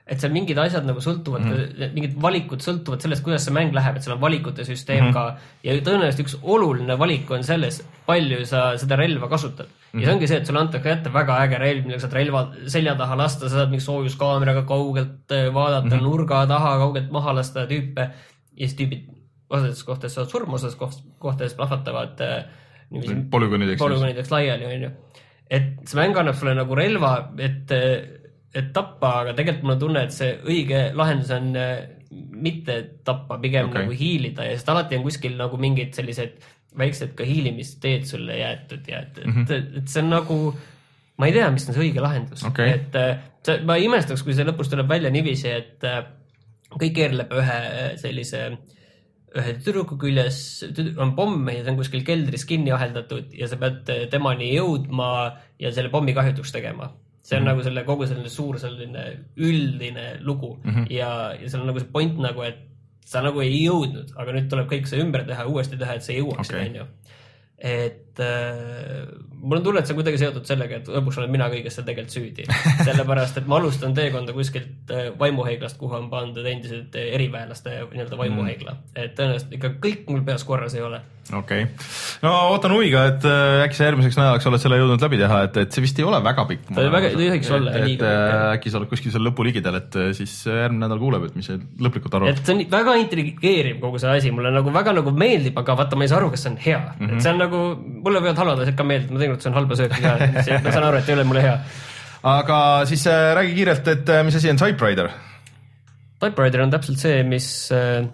et seal mingid asjad nagu sõltuvad mm, -hmm. mingid valikud sõltuvad sellest, kuidas see mäng läheb, et seal on valikute süsteem mm -hmm. ka ja tõenäoliselt üks oluline valik on selles, palju sa seda relva kasutad. Mm -hmm. ja see ongi see, et sulle antakse ette väga äge relv, millega saad relva selja taha lasta, sa saad mingi soojuskaameraga kaugelt vaadata mm, -hmm. nurga taha kaugelt maha lasta tüüpe ja siis tüübid osades kohtades saavad surma, osades kohtades plahvatavad polügoonideks, polügoonideks laiali, on ju. Et see mäng annab sulle nagu relva, et, et tappa, aga tegelikult mul on tunne, et see õige lahendus on mitte tappa, pigem okay. nagu hiilida ja sest alati on kuskil nagu mingid sellised väiksed ka hiilimisteed sulle jäetud ja et, mm -hmm. et, et see on nagu, ma ei tea, mis on see õige lahendus. Okay. Et see, ma imestaks, kui see lõpus tuleb välja niiviisi, et kõik keerleb ühe sellise ühe tüdruku küljes on pomm ja see on kuskil keldris kinni aheldatud ja sa pead temani jõudma ja selle pommi kahjutuks tegema. See on mm -hmm. nagu selle kogu selline suur selline üldine lugu mm -hmm. ja, ja seal on nagu see point nagu, et sa nagu ei jõudnud, aga nüüd tuleb kõik see ümber teha, uuesti teha, et sa jõuaksid, on ju. Et äh, mul on tunne, et see on kuidagi seotud sellega, et lõpuks olen mina kõigest tegelikult süüdi. Sellepärast, et ma alustan teekonda kuskilt vaimuheiglast, kuhu on pandud endised eriväelaste nii-öelda vaimuheigla. Mm. Et tõenäoliselt ikka kõik mul peas korras ei ole. Okei. Okay. No ootan huviga, et äkki sa järgmiseks nädalaks oled selle jõudnud läbi teha, et, et see vist ei ole väga pikk. Ta väga ei tohiks olla. Et, et äkki sa oled kuskil seal lõpu ligidel, et siis järgmine nädal kuuleb, et mis see lõplikult arvab. Et see on väga intrigeeriv kogu see asi. Mulle nagu väga nagu meeldib, aga vaata, ma ei saa aru, kas see on hea. Mm -hmm. Et see on nagu, mulle võivad halvad asjad ka meeldib, ma tegin, et see on halba sööki ka. Ma saan aru, et ei ole mulle hea. Aga siis räägi kiirelt, et mis asi on Typewriter? Typewriter on täpselt see, mis...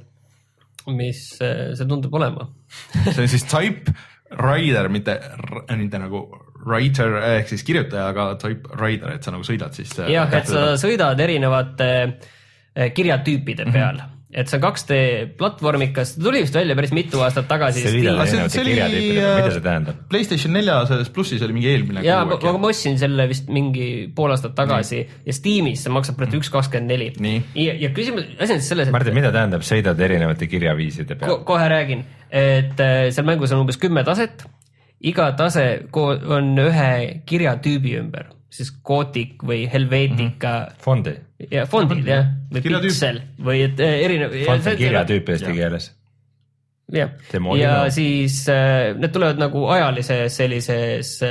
mis see tundub olema. See on siis Typewriter, mitte, mitte nagu writer ehk siis kirjutaja, aga Typewriter, et sa nagu sõidad siis. Jah, et sa sõidad erinevate kirjatüüpide peal. Mm -hmm. Et see on kaks D platvormikas, tuli vist välja päris mitu aastat tagasi. See, see, see oli, mida see tähendab? PlayStation neljä selles plussis oli mingi eelmine. Jaa, aga ma ostsin selle vist mingi pool aastat tagasi nii. Ja Steamis see maksab praegu üks kakskümmend neli. Ja, ja küsimus, asi on selles, et... Martin, mida tähendab sõidad erinevate kirjaviiside peal? Ko kohe räägin, et seal mängus on umbes kümme taset. Iga tase on ühe kirjatüübi ümber. Siis Gothic või Helvetica. Mm -hmm. Fondi. Ja fondid, jah. Või Pixel või et erinev. Fond on kirjatüüp eesti keeles. Jah. Ja siis need tulevad nagu ajalises sellises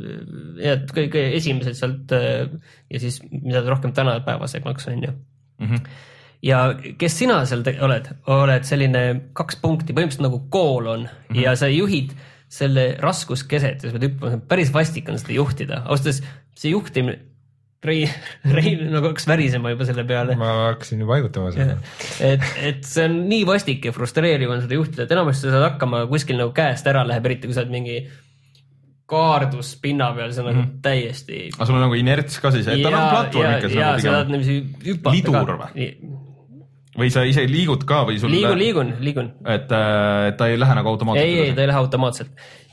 ja kõik esimesed sealt ja siis mida rohkem tänapäevaseg maks on ju. Mm -hmm. Ja kes sina seal oled? Oled selline kaks punkti, põhimõtteliselt nagu kool on mm -hmm. ja sa juhid selle raskuskeset ja sa pead hüppama, päris vastik on seda juhtida. Austas see juhtimine, Rein, Rein nagu hakkas värisema juba selle peale. Ma hakkasin juba haigutama selle. Et, et see on nii vastik ja frustreeriv on seda juhtida, et enamasti sa saad hakkama kuskil nagu käest ära läheb, eriti kui sa oled mingi kaardus pinna peal, see on mm -hmm. nagu täiesti... Aga sul on nagu inerts ka siis, et ta on platvorm ikka. Ja, ja sa saad niiviisi hüppata. Lidur või? Või sa ise liigud ka või sul... Liigun, liigun, liigun. Et, et ta ei lähe nagu automaatselt? Ei, ei, ta ei lähe automaatselt.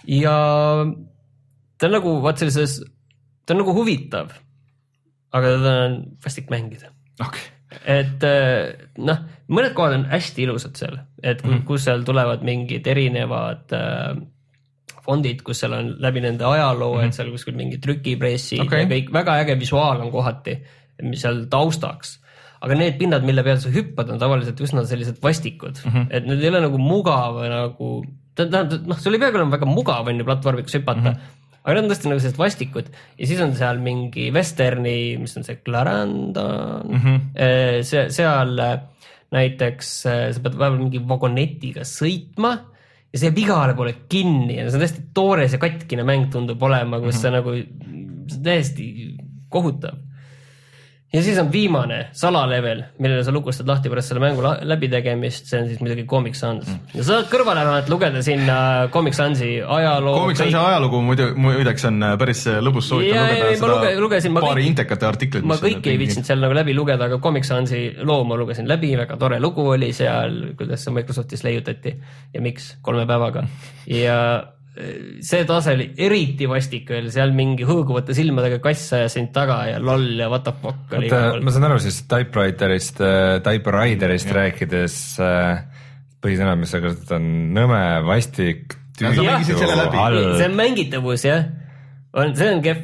Ja ta on nagu, vaat sellises, ta on nagu huvitav, aga ta on vastik mängida. Okay. Et noh, mõned kohad on hästi ilusad seal, et mm -hmm. kus seal tulevad mingid erinevad äh, fondid, kus seal on läbi nende ajaloo, mm -hmm. et seal kuskil mingi trükipressi okay. ja kõik väga äge visuaal on kohati, mis seal taustaks. Aga need pinnad, mille peal sa hüppad, on tavaliselt üsna sellised vastikud. Mm -hmm. Et need ei ole nagu mugav nagu... noh, sul ei peagi olema väga mugav on ju platvormi, kus hüpata, mm -hmm. aga need on tõesti nagu sellised vastikud ja siis on seal mingi westerni, mis on see Clarendon mm, -hmm. see, seal näiteks sa pead vahepeal mingi vagonetiga sõitma ja see jääb igale poole kinni ja see on tõesti toores ja katkine mäng tundub olema, kus mm -hmm. see nagu see täiesti kohutav. Ja siis on viimane salalevel, millele sa lukustad lahti pärast selle mängu läbitegemist, see on siis muidugi Comic Sans. Mm. Ja sa saad kõrvale vähemalt lugeda sinna Comic Sansi ajaloo. Comic Sansi ajalugu muideks on päris lõbus soovitan lugeda seda luge, lugesin, paari kõik, intekate artiklit. Ma kõiki ei viitsin seal nagu läbi lugeda, aga Comic Sansi loo ma lugesin läbi, väga tore lugu oli seal, kuidas see Microsoftis leiutati ja miks kolme päevaga. Ja see tase oli eriti vastik veel, seal mingi hõõguvate silmadega kass aja sind taga ja loll ja what the fuck oli. Ma saan aru siis Typewriterist, Typewriterist rääkides põhisõna, mis sa kasutad, on nõme, vastik, tüüd, see on mängitavus, jah. See on kehv.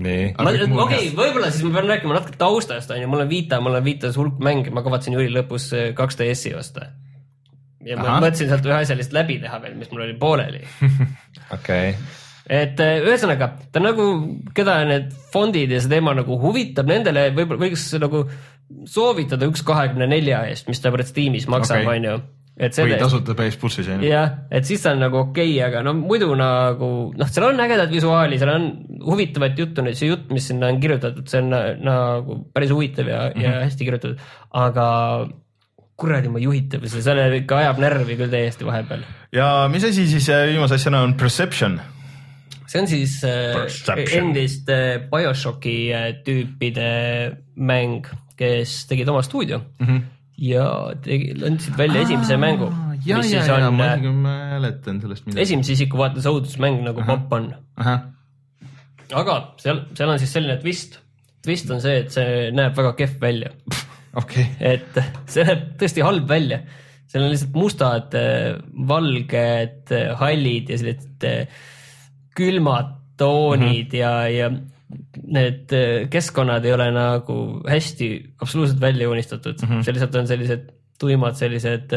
okei okay,, võib-olla siis ma pean rääkima natuke taustast, on ju, mul on Vita, mul on Vitas hulk mänge, ma kavatsen juuli lõpus kaks D S-i osta. Ja Aha. ma mõtlesin sealt ühe asja lihtsalt läbi teha veel, mis mul oli pooleli. Okei. Et ühesõnaga, ta nagu, keda need fondid ja see teema nagu huvitab, nendele võib-olla võiks nagu soovitada üks kahekümne nelja eest, mis ta pärast Steamis maksab, okay. on ju. Et või tasuta P S Plussis. jah, et siis on nagu okei okay,, aga no muidu nagu, noh, seal on ägedad visuaali, seal on huvitavat juttu, nüüd see jutt, mis sinna on kirjutatud, see on nagu päris huvitav ja, mm -hmm. ja hästi kirjutatud, aga kuradi ma juhitab, see ikka ajab närvi küll täiesti vahepeal. Ja mis asi siis viimase asjana on Perception? See on siis Perception. Endist BioShocki tüüpide mäng, kes tegid oma stuudio mm. -hmm. ja tegi, andsid välja Aa, esimese mängu. Ja, mis ja, ja, on, ma mäletan sellest midagi. Esimese isiku vaates õudusmäng nagu Aha. Pop on. Aha. Aga seal, seal on siis selline twist. Twist on see, et see näeb väga kehv välja. Okay. Et see näeb tõesti halb välja. Seal on lihtsalt mustad, valged, hallid ja sellised külmad toonid mm -hmm. ja, ja need keskkonnad ei ole nagu hästi absoluutselt välja unistatud. Mm -hmm. Sellised on sellised tuimad, sellised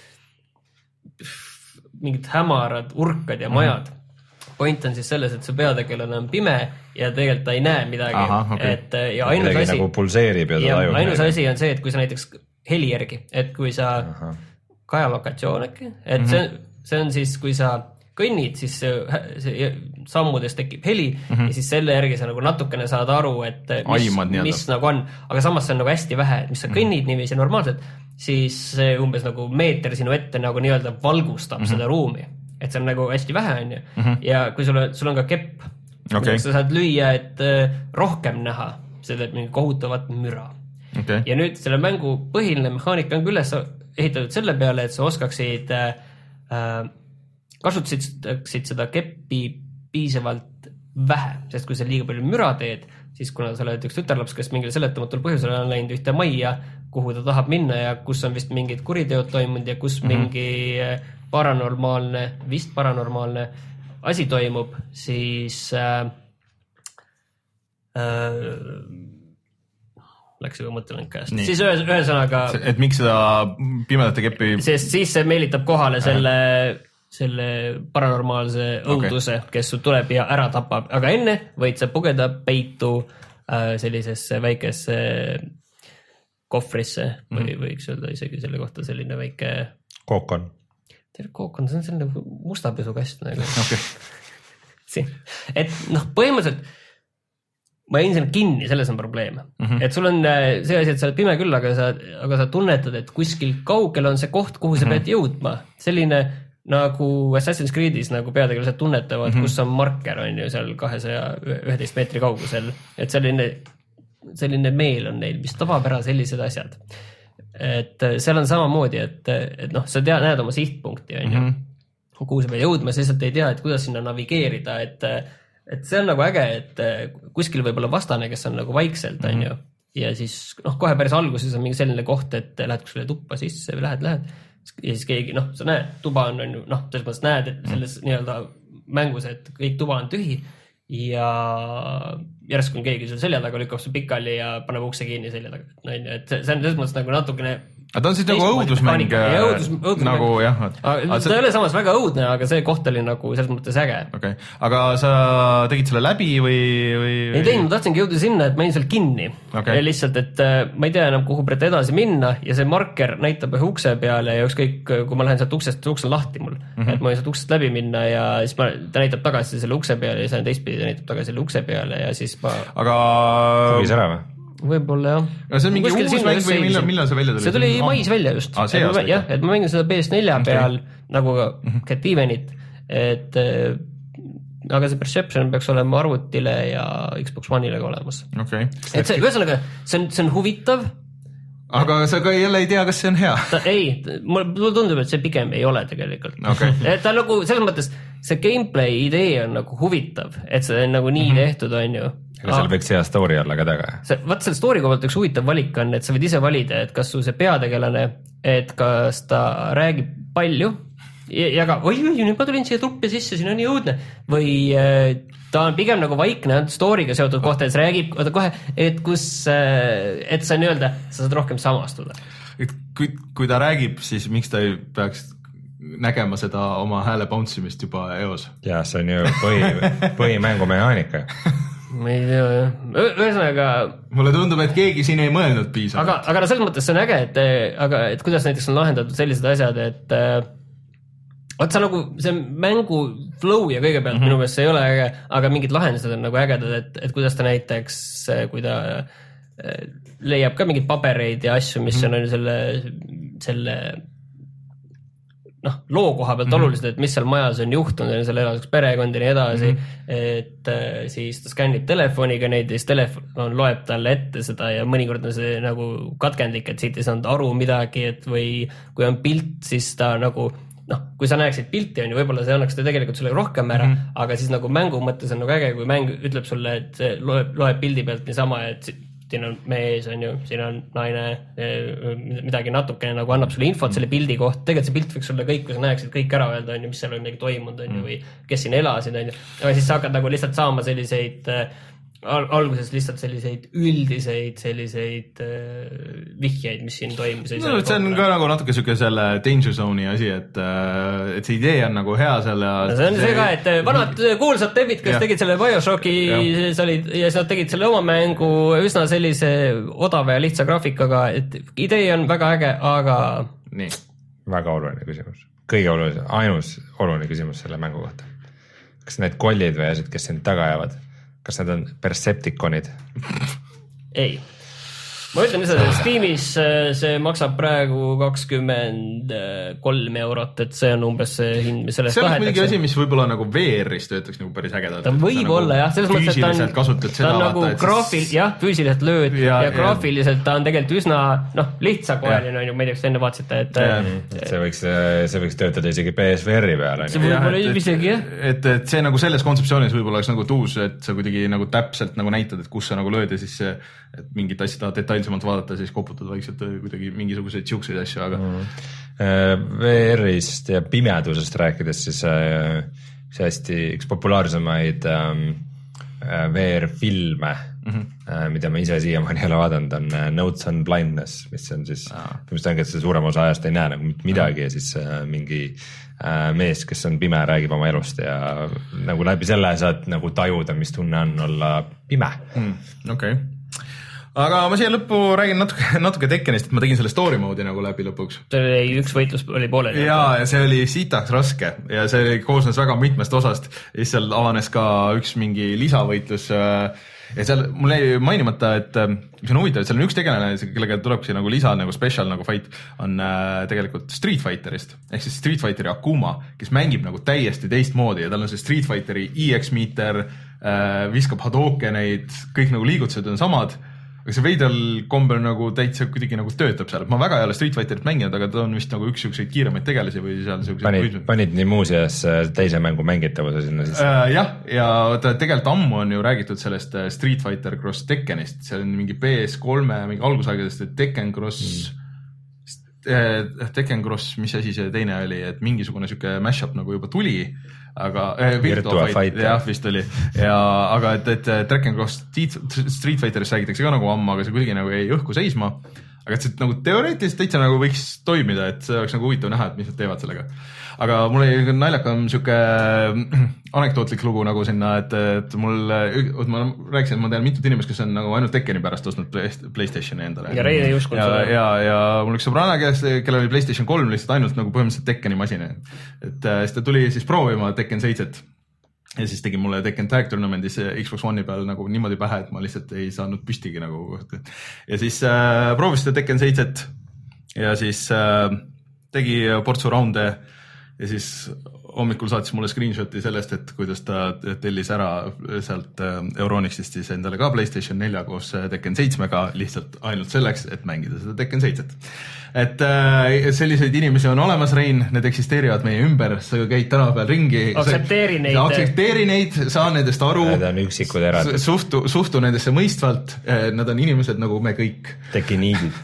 mingid hämarad urkad ja majad. Mm -hmm. Point on siis selles, et see peategelane on pime ja tegelikult ta ei näe midagi. Aha, okay. Et, ja ainus midagi asi, nagu pulseerib ja ta tajub. Ainus asi on see, et kui sa näiteks heli järgi, et kui sa Aha. kajalokatsioon äkki, et mm -hmm. see, see on siis, kui sa kõnnid, siis see, see sammudes tekib heli mm -hmm. ja siis selle järgi sa nagu natukene saad aru, et mis, Aimad, mis nagu on, aga samas see on nagu hästi vähe, et mis sa kõnnid mm -hmm. niiviisi normaalselt, siis see umbes nagu meeter sinu ette nagu nii-öelda valgustab mm -hmm. seda ruumi, et see on nagu hästi vähe, on ju, mm -hmm. ja kui sul, sul on ka kepp, okay. sa saad lüüa, et rohkem näha, see teeb mingi kohutavat müra. Okay. Ja nüüd selle mängu põhiline mehaanika on küll üles ehitatud selle peale, et sa oskaksid äh, kasutaksid seda keppi piisavalt vähe, sest kui sa liiga palju müra teed, siis kuna sa oled üks tütarlaps, kes mingil seletamatul põhjusel on läinud ühte majja, kuhu ta tahab minna ja kus on vist mingid kuriteod toimunud ja kus mm -hmm. mingi paranormaalne, vist paranormaalne asi toimub, siis äh, äh, läks juba mõttelang käest. Siis ühe, ühe sõnaga... Et miks seda pimedate keppi... Sest siis see meelitab kohale selle... Äh. selle paranormaalse õuduse, okay. kes sul tuleb ja ära tapab, aga enne võid sa pugeda peitu äh, sellisesse väikesse kohvrisse mm -hmm. või võiks öelda isegi selle kohta selline väike kookon. Kookon, see on selline mustapesukast nagu. Okay. et noh, põhimõtteliselt ma jäin sinna kinni, selles on probleem. Mm -hmm. Et sul on see asi, et sa oled pime küll, aga sa, aga sa tunnetad, et kuskil kaugel on see koht, kuhu sa mm -hmm. pead jõudma. Selline nagu Assassin's Creed'is nagu peategelased tunnetavad, mm -hmm. kus on marker, on ju seal kahesaja üheteist meetri kaugusel. Et selline, selline meel on neil, mis tabab ära sellised asjad. Et seal on samamoodi, et, et noh, sa tead, näed oma sihtpunkti, on ju. Mm -hmm. Kuhu sa pead jõudma, sa lihtsalt ei tea, et kuidas sinna navigeerida, et, et see on nagu äge, et kuskil võib olla vastane, kes on nagu vaikselt, on ju. Ja siis noh, kohe päris alguses on mingi selline koht, et lähed kuskile tuppa sisse või lähed, lähed. Ja siis keegi, noh, sa näed, tuba on, on ju, noh, selles mõttes näed, et selles nii-öelda mängus, et kõik tuba on tühi ja järsku on keegi sul selja taga, lükkab su pikali ja paneb ukse kinni selja taga. No, et see on selles mõttes nagu natukene... aga ta on siis nagu õudusmäng. Õudus, õudusmäng. Nagu jah. Ta see... ei ole samas väga õudne, aga see koht oli nagu selles mõttes äge. Okay. Aga sa tegid selle läbi või, või...? Ei teinud, ma tahtsingi jõuda sinna, et ma jäin seal kinni. Okay. Lihtsalt, et ma ei tea enam, kuhu praegu edasi minna ja see marker näitab ühe ukse peale ja ükskõik, kui ma lähen sealt uksest, see uks on lahti mul. Mm -hmm. Et ma võin sealt uksest läbi minna ja siis ma, ta näitab tagasi selle ukse peale ja see on teistpidi, ta näitab tagasi selle ukse peale ja siis ma... Aga... Võis ära või? Võib-olla jah. No see on mingi uus mäng või millal, millal see välja tuli? See tuli mais välja just. Ah, see aasta, jah, et ma mängin seda P S nelja okay. peal nagu Cat Evenit, et aga see Perception peaks olema arvutile ja Xbox One'ile ka olemas. Okay. Et see, ühesõnaga, see on, see on huvitav. Aga sa ka jälle ei tea, kas see on hea? Ta, ei, mulle tundub, et see pigem ei ole tegelikult. Okay. Ta nagu, selles mõttes, see gameplay idee on nagu huvitav, et see on nagu nii mm -hmm. tehtud, on ju. Aga seal võiks hea story olla ka taga. Vaat selle story koha pealt üks huvitav valik on, et sa võid ise valida, et kas su see peategelane, et kas ta räägib palju ja, ja ka, oi, oi, nüüd ma tulin siia truppi sisse, siin on nii õudne. Või ta on pigem nagu vaikne story'ga seotud kohta, et see räägib oota kohe, et kus, et sa nii-öelda, sa saad rohkem samastuda. Et kui, kui ta räägib, siis miks ta ei peaks nägema seda oma hääle bounce'imist juba eos? Jah, see on ju põhi, põhimängumehaanika. ma ei tea, jah. Ühesõnaga... Mulle tundub, et keegi siin ei mõelnud piisavalt. Aga, aga no selles mõttes see on äge, et, aga, et kuidas näiteks on lahendatud sellised asjad, et Oot, sa nagu, see mängu flow ja kõigepealt mm -hmm. minu meelest see ei ole äge, aga mingid lahendused on nagu ägedad, et, et kuidas ta näiteks, kui ta leiab ka mingeid pabereid ja asju, mis mm -hmm. on ju selle, selle noh, loo koha pealt mm -hmm. olulised, et mis seal majas on juhtunud, seal elaseks perekond ja nii edasi, mm -hmm. et siis ta skännib telefoniga neid ja siis telefon loeb talle ette seda ja mõnikord on see nagu katkendlik, et siit ei saanud aru midagi, et või kui on pilt, siis ta nagu noh, kui sa näeksid pilti, on ju, võib-olla see annaks ta tegelikult sulle rohkem ära, mm -hmm. aga siis nagu mängu mõttes on nagu äge, kui mäng ütleb sulle, et see loeb, loeb pildi pealt niisama, et siin on mees, on ju, siin on naine, midagi natukene nagu annab sulle infot selle pildi kohta, tegelikult see pilt võiks sulle kõik, kui sa näeksid kõik ära öelda, on ju, mis seal on midagi toimunud, on ju, või kes siin elasid, on ju, aga siis sa hakkad nagu lihtsalt saama selliseid alguses lihtsalt selliseid üldiseid selliseid äh, vihjeid, mis siin toimus. No, see on ka nagu natuke siuke selle Danger Zone'i asi, et, et see idee on nagu hea selle... No, see on see ka, et vanad kuulsad tebid, kes ja. tegid selle Bioshocki, olid, ja siis nad tegid selle oma mängu üsna sellise odava ja lihtsa graafikaga, et idee on väga äge, aga... Nii, väga oluline küsimus. Kõige oluline, ainus oluline küsimus selle mängu kohta. Kas need kollid või asjad, kes sind taga jäävad? Kas need on Percepticonid? Ei. Ma ütlen lihtsalt, et Steamis see maksab praegu kakskümmend kolm eurot, et see on umbes see hind, mis sellest tahetakse. See on mingi asi, mis võib-olla nagu V R-is töötaks nagu päris ägedalt. Ta võib nagu olla jah, selles mõttes, et ta on, ta on nagu graafil, siis... jah, füüsiliselt lööd ja, ja graafiliselt ta on tegelikult üsna noh, lihtsakoeline, on ju, ma ei tea, kas enne vaatsite, et, et see võiks, see võiks töötada isegi P S V R-i peal. See võib olla isegi, jah. Et, et see nagu selles kontseptsioonis võib-olla oleks nagu tuus, et sa kuidagi nagu täpselt nagu näitad, et kus sa nagu lööd ja siis see, et mingit asja detailsemalt vaadata, siis koputad vaikselt kuidagi mingisuguseid siukseid asju, aga mm. V R-ist ja pimedusest rääkides, siis see hästi üks populaarsemaid V R-filme, mm -hmm. mida ma ise siiamaani ei ole vaadanud, on Notes on Blindness, mis on siis, mis ongi, et see suurem osa ajast ei näe nagu midagi ja siis mingi mees, kes on pime, räägib oma elust ja nagu läbi selle saad nagu tajuda, mis tunne on olla pime. Mm, okei okay. Aga ma siia lõppu räägin natuke, natuke Tekkenist, et ma tegin selle story mode'i nagu läbi lõpuks. See oli üks võitlus oli pooleli. Jaa, ja see oli sitaks raske ja see koosnes väga mitmest osast ja siis seal avanes ka üks mingi lisavõitlus ja seal mul jäi mainimata, et mis on huvitav, et seal on üks tegelane, kellega tulebki nagu lisa nagu special nagu fight, on tegelikult Street Fighterist ehk siis Street Fighteri Akuma, kes mängib nagu täiesti teistmoodi ja tal on see Street Fighteri E X meter, viskab Hadokeneid, kõik nagu liigutused on samad. Aga see veidral kombel nagu täitsa kuidagi nagu töötab seal. Ma väga ei ole Street Fighterit mänginud, aga ta on vist nagu üks siukseid kiiremaid tegelasi või seal siukseid... Panid, panid nii muuseas teise mängu mängitavuse sinna siis? Äh, jah, ja ta tegelikult ammu on ju räägitud sellest Street Fighter Cross Tekkenist. See on mingi P S kolme mingi algusaegadest, et Tekken Cross... Mm. Tekken Cross, mis asi see teine oli, et mingisugune siuke mashup nagu juba tuli, aga eh, Virtua Fight, jah, vist oli ja, aga et, et Tekken Cross Street Fighterist räägitakse ka nagu ammu, aga see kuidagi nagu ei õhku seisma, aga et see nagu teoreetiliselt täitsa nagu võiks toimida, et see oleks nagu huvitav näha, et mis nad teevad sellega. Aga mul oli naljakam siuke anekdootlik lugu nagu sinna, et, et mul, ma rääkisin, et ma tean mitut inimest, kes on nagu ainult Tekkeni pärast ostnud PlayStationi endale. Ja Reine ei uskunud seda. Ja, ja mul üks sõbrana, kellel oli PlayStation kolm lihtsalt ainult nagu põhimõtteliselt Tekkeni masin. Et siis ta tuli siis proovima Tekken seitset ja siis tegi mulle Tekken Tag Tournament'is Xbox One'i peal nagu niimoodi pähe, et ma lihtsalt ei saanud püstigi nagu. Ja siis äh, proovis seda Tekken seitset ja siis äh, tegi portsu raunde ja siis hommikul saatis mulle screenshoti sellest, et kuidas ta tellis ära sealt Euronixist siis endale ka PlayStation nelja koos Tekken seitsmega lihtsalt ainult selleks, et mängida seda Tekken seitset. Et selliseid inimesi on olemas, Rein, need eksisteerivad meie ümber, sa käid tänapäeval ringi. Aktsepteeri neid. Aktsepteeri neid, saa nendest aru. Need on üksikud erad. Suhtu, suhtu nendesse mõistvalt, nad on inimesed nagu me kõik. Tekkeniidid.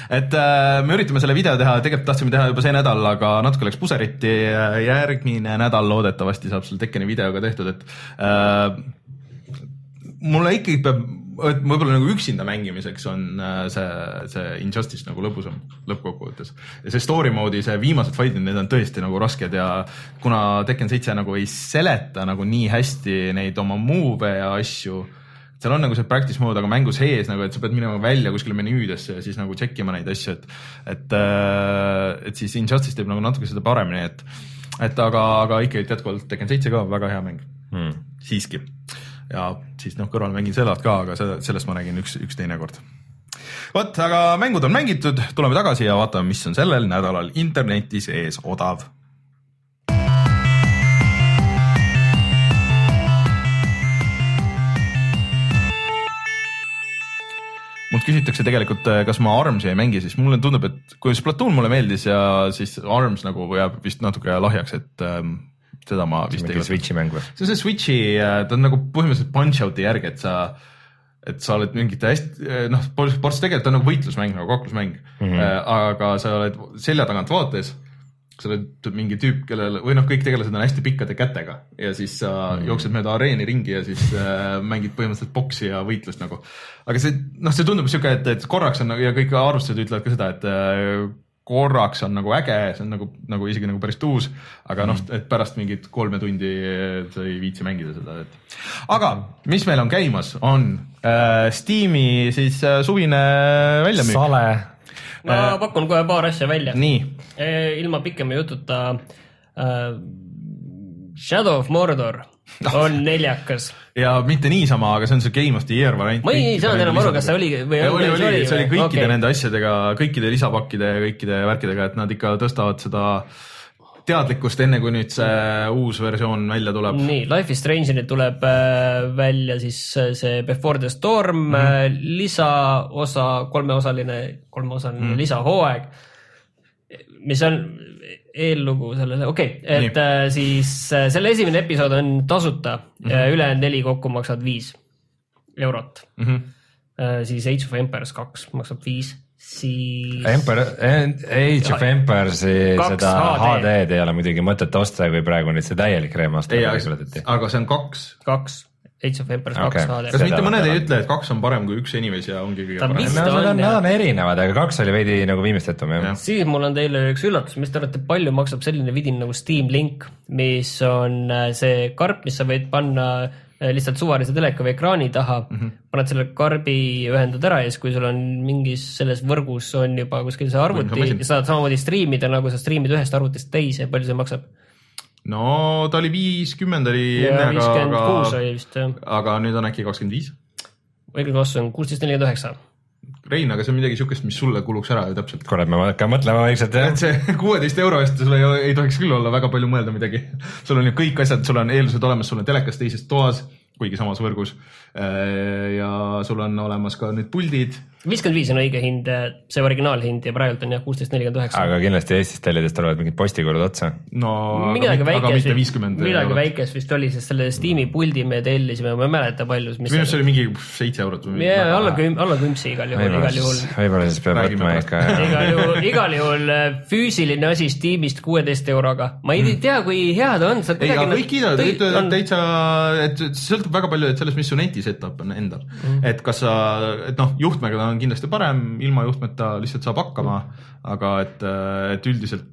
et äh, me üritame selle video teha, tegelikult tahtsime teha juba see nädal, aga natuke läks puseriti, järgmine nädal loodetavasti saab selle Tekkeni videoga tehtud, et äh, mulle ikkagi peab, et võib-olla nagu üksinda mängimiseks on see, see Injustice nagu lõbusam lõppkokkuvõttes. Ja see story mode'i, see viimased fight'id, need on tõesti nagu rasked ja kuna Tekken seitse nagu ei seleta nagu nii hästi neid oma move ja asju, seal on nagu see practice mode, aga mängu sees nagu, et sa pead minema välja kuskile menüüdesse ja siis nagu tšekkima neid asju, et, et, et siis Injustice teeb nagu natuke seda paremini, et, et aga, aga ikkagi jätkuvalt Tekken seitse ka väga hea mäng hmm. siiski. Ja siis noh, kõrval mängin Zeldat ka, aga sellest ma räägin üks, üks teine kord. Võt, aga mängud on mängitud, tuleme tagasi ja vaatame, mis on sellel nädalal internetis ees odav. Mult küsitakse tegelikult, kas ma Armsi ei mängi, siis mulle tundub, et kui Splatoon mulle meeldis ja siis Arms nagu jääb vist natuke lahjaks, et seda ma vist ei Switchi mäng või? See on see Switchi, ta on nagu põhimõtteliselt Punch-Out'i järgi, et sa, et sa oled mingite hästi, noh, ports tegelikult on nagu võitlusmäng, nagu kaklusmäng, mm -hmm. aga sa oled selja tagant vaates, sa oled mingi tüüp, kellel, või noh, kõik tegelased on hästi pikkade kätega ja siis sa mm -hmm. jooksed mööda areeni ringi ja siis äh, mängid põhimõtteliselt boksi ja võitlust nagu. Aga see, noh, see tundub siuke, et, et korraks on ja kõik arvustused ütlevad ka seda, et äh, korraks on nagu äge, see on nagu, nagu isegi nagu päris tuus, aga noh, et pärast mingit kolme tundi sa ei viitsi mängida seda. Et. Aga mis meil on käimas, on äh, Steam'i siis äh, suvine väljamüük. Sale. Ma äh, pakun kohe paar asja välja. Nii. E, ilma pikema jututa äh, Shadow of Mordor on neljakas. Ja mitte niisama, aga see on see Game of the Year variant. Ma ei saanud enam aru, kas see oli või ja, oli, oli, oli, see oli kõikide okay. nende asjadega, kõikide lisapakkide ja kõikide värkidega, et nad ikka tõstavad seda teadlikkust enne, kui nüüd see uus versioon välja tuleb. Nii, Life is Strange'ini tuleb välja siis see Before the Storm, mm-hmm. lisaosa, kolmeosaline, kolmeosaline mm-hmm. lisahooaeg, mis on eellugu sellele, okei, okay, et Nii. siis selle esimene episood on tasuta mm, -hmm. üle neli kokku maksavad viis eurot mm. -hmm. Siis Age of Empires kaks maksab viis, siis... Emperor, Age of Empires'i seda H D-d ei ole muidugi mõtet osta, kui praegu nüüd see täielik remaster. Aga see on kaks. Kaks. Age of Empires okay. kaks H D. Kas mitte mõned ei ütle, et kaks on parem kui üks Enemies ja ongi kõige parem? Nad on, on, on erinevad, aga kaks oli veidi nagu viimestetum. Ja. Siis mul on teile üks üllatus, mis te arvate, palju maksab selline vidin nagu Steam Link, mis on see karp, mis sa võid panna lihtsalt suvalise teleka või ekraani taha, mm -hmm. paned selle karbi, ühendad ära ja siis kui sul on mingis selles võrgus on juba kuskil see arvuti, saad samamoodi striimida, nagu sa striimid ühest arvutist teise, palju see maksab? No ta oli viiskümmend oli ja enne, viiskümmend kuus oli vist, jah. Aga nüüd on äkki kakskümmend viis? Õigel vastu on kuusteist nelikümmend üheksa. Rein, aga see on midagi siukest, mis sulle kuluks ära ju täpselt. Kuule, ma hakkan mõtlema vaikselt, jah. Et see kuueteist euro eest sul ei, ei tohiks küll olla väga palju mõelda midagi. Sul on ju kõik asjad, sul on eeldused olemas, sul on telekas teises toas, kuigi samas võrgus. Ja sul on olemas ka nüüd puldid. viiskümmend viis on õige hind, see originaalhind ja praegult on jah kuusteist nelikümmend üheksa. Aga kindlasti Eestis telledest olevad mingid postikulud otsa. No, midagi aga, aga mitte viiskümmend. Midagi väikest vist oli, sest selle Steam'i puldi me tellisime, ma ei mäleta palju. Minu see oli mingi seitse eurot. Ja, alla, küm, alla kümpsi igal juhul. Igal juhul. Võib-olla siis peab võtma ikka. Igal juhul, igal juhul füüsiline asi Steam'ist kuueteist euroga. Ma ei tea, kui hea ta on. Ei, aga kõik kiidavad, täitsa, et sõltub väga palju, et sellest, mis su neti setup on endal. Mm. Et kas sa, et noh, juhtmega ta on kindlasti parem, ilma juhtmeta lihtsalt saab hakkama, aga et, et üldiselt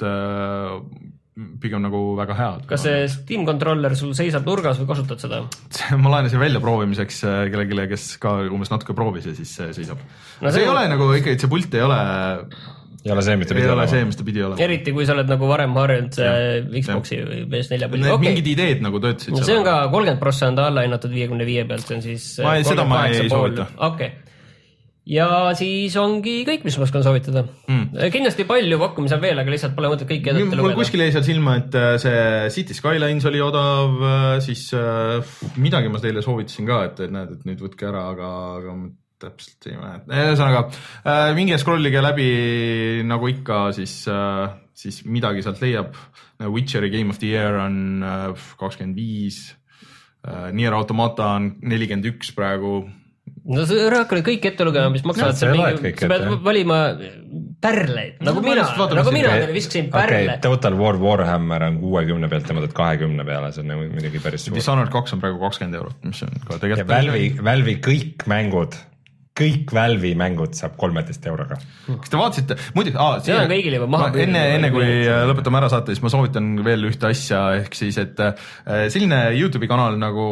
pigem nagu väga hea. Kas see Steam controller sul seisab nurgas või kasutad seda? Ma laenasin välja proovimiseks kellelegi, kes ka umbes natuke proovis ja siis seisab. No see, see ei ole nagu ikka, et see pult ei ole... Ei ole see, mis ta pidi olema. See, mis ta pidi olema. Eriti, kui sa oled nagu varem harjunud Xboxi või P S neli pulli. Okay. Mingid ideed nagu töötasid. No see on ka kolmkümmend protsenti alla hinnatud viiekümne viie pealt, see on siis... Ma ei, seda ma ei soovita. Okei. Ja siis ongi kõik, mis ma oskan soovitada. Mm. Kindlasti palju pakkumisel veel, aga lihtsalt pole mõtet kõik edete lugeda. Mul kuskil jäi seal silma, et see City Skylines oli odav, siis midagi ma teile soovitasin ka, et näed, et nüüd võtke ära, aga, aga täpselt ei mäleta. Ühesõnaga, minge scrollige läbi nagu ikka, siis, siis midagi sealt leiab. Witcheri Game of the Year on kakskümmend viis, Nier Automata on nelikümmend üks praegu. No sa hakkad kõik ette lugema, mis maksavad seal mingi, sa pead valima pärleid, nagu no, mina, nagu mina okay. teile viskasin pärle. Okay, Total War Warhammer on kuuekümne pealt ja mõtled kahekümne peale, see on nagu midagi päris suur. Dishonored kaks on praegu kakskümmend eurot, mis on ka tegelikult. Ja Valve'i, Valve'i kõik mängud, kõik Valve'i mängud saab kolmeteist euroga. Kas te vaatasite, muidugi, aa, see on kõigile juba maha püüdnud. Enne, enne kui lõpetame ära saate, siis ma soovitan veel ühte asja, ehk siis, et selline YouTube'i kanal nagu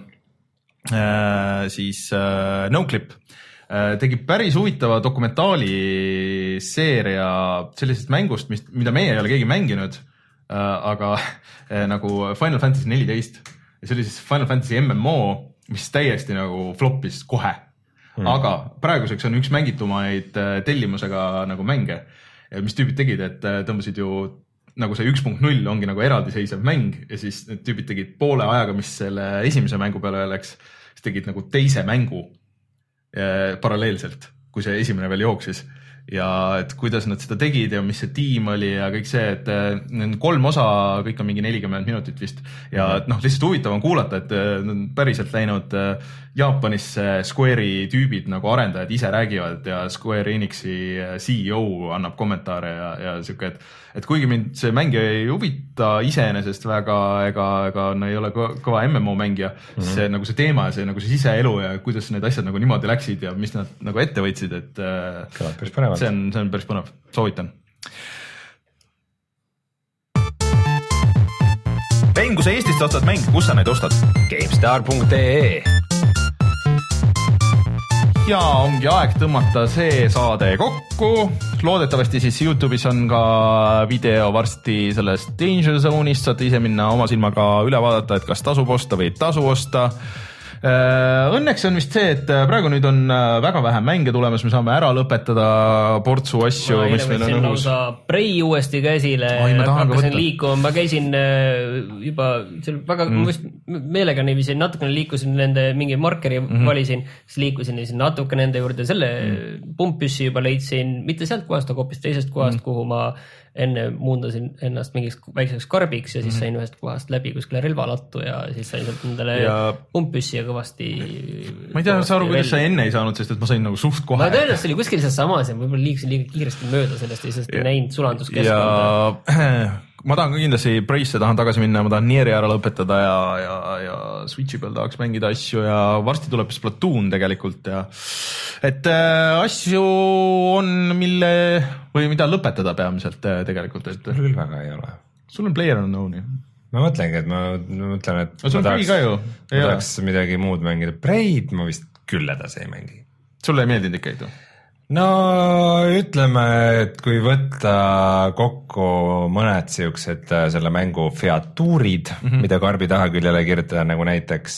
äh, siis äh, NoClip tegi päris huvitava dokumentaali seeria sellisest mängust, mis, mida meie ei ole keegi mänginud, aga nagu Final Fantasy neliteist ja see oli siis Final Fantasy M M O, mis täiesti nagu floppis kohe. Hmm. Aga praeguseks on üks mängitumaid tellimusega nagu mänge, mis tüübid tegid, et tõmbasid ju nagu see üks punkt null ongi nagu eraldiseisev mäng ja siis need tüübid tegid poole ajaga, mis selle esimese mängu peale läks, siis tegid nagu teise mängu paralleelselt, kui see esimene veel jooksis ja et kuidas nad seda tegid ja mis see tiim oli ja kõik see, et kolm osa, kõik on mingi nelikümmend minutit vist ja noh, lihtsalt huvitav on kuulata, et nad on päriselt läinud Jaapanisse Square'i tüübid nagu arendajad ise räägivad ja Square Enixi C E O annab kommentaare ja, ja siuke, et, et kuigi mind see mäng ei huvita iseenesest väga ega, ega no ei ole kõva M M O mängija, mm-hmm. see nagu see teema ja see nagu see siseelu ja kuidas need asjad nagu niimoodi läksid ja mis nad nagu ette võtsid, et see on, see on päris põnev, soovitan. mäng, kui sa Eestist ostad mäng, kus sa neid ostad? GameStar punkt ee ja ongi aeg tõmmata see saade kokku. Loodetavasti siis YouTube'is on ka video varsti sellest Danger Zone'ist, saate ise minna oma silmaga üle vaadata, et kas tasub osta või tasu osta. Õnneks on vist see, et praegu nüüd on väga vähe mänge tulemas, me saame ära lõpetada portsu asju, ma mis meil on õhus. Prei uuesti käsile, hakkasin liikuma, ma käisin juba väga mm. meelega niiviisi, natukene liikusin nende mingi markeri mm-hmm. valisin, siis liikusin natuke nende juurde, selle mm. pumppüssi juba leidsin, mitte sealt kohast, aga hoopis teisest kohast, mm. kuhu ma enne muundasin ennast mingiks väikseks karbiks ja siis sain ühest kohast läbi kuskile relvalattu ja siis sain sealt endale ja... pumppüssi ja kõvasti. Ma ei tea, sa aru, kuidas sa enne ei saanud, sest et ma sain nagu suht kohe. Ma tõenäoliselt oli kuskil seal samas ja võib-olla liigsin liiga kiiresti mööda sellest ja sest ei näinud sulanduskeskkonda. Ja ma tahan ka kindlasti Preisse tahan tagasi minna, ma tahan Nieri ära lõpetada ja, ja, ja Switchi peal tahaks mängida asju ja varsti tuleb Splatoon tegelikult ja et äh, asju on, mille või mida lõpetada peamiselt äh, tegelikult. Et küll väga ei ole. Sul on PlayerUnknown'i. Ma mõtlengi, et ma mõtlen, et no, ma tahaks, ma tahaks midagi muud mängida. Preid ma vist küll edasi ei mängi. Sulle ei meeldinud ikka, ei tuu? No ütleme, et kui võtta kokku mõned siuksed selle mängu featuurid, mm-hmm. mida karbi taha küljele kirjutada, nagu näiteks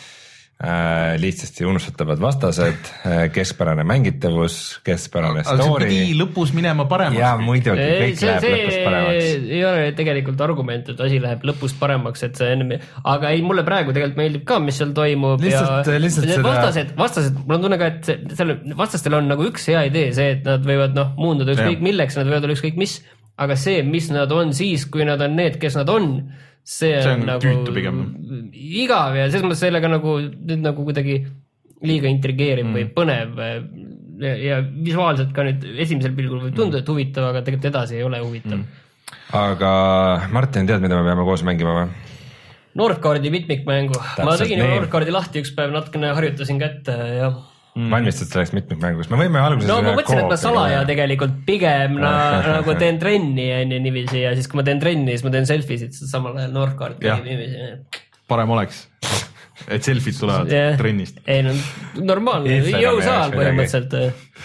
äh, lihtsasti unustatavad vastased, keskpärane mängitavus, keskpärane aga story. See pidi lõpus minema paremaks. Ja muidugi, kõik see, läheb see lõpus paremaks. Ei ole tegelikult argument, et asi läheb lõpus paremaks, et see enne, aga ei, mulle praegu tegelikult meeldib ka, mis seal toimub. Lihtsalt, ja lihtsalt seda... vastased, vastased, mul on tunne ka, et selle, vastastel on nagu üks hea idee, see, et nad võivad noh, muunduda ükskõik milleks, nad võivad olla ükskõik mis, aga see, mis nad on siis, kui nad on need, kes nad on, see, see on, on nagu tüütu, igav ja selles mõttes sellega nagu, nüüd nagu kuidagi liiga intrigeeriv mm. või põnev ja, ja visuaalselt ka nüüd esimesel pilgul võib tunda, et huvitav, aga tegelikult edasi ei ole huvitav. Mm. Aga Martin, tead, mida me peame koos mängima või? Nordcardi mitmikmängu. Ma tegin ju Nordcardi lahti üks päev, natukene harjutasin kätte ja mm. valmistad selleks mitmikmängus. Me võime alguses no ma mõtlesin, et ma salaja tegelikult pigem na, nagu teen trenni ja niiviisi ja siis kui ma teen trenni, siis ma teen selfisid samal ajal Nordcardi niiviisi. Parem oleks, et selfid tulevad yeah. trennist. Ei no normaalne, jõusaal põhimõtteliselt.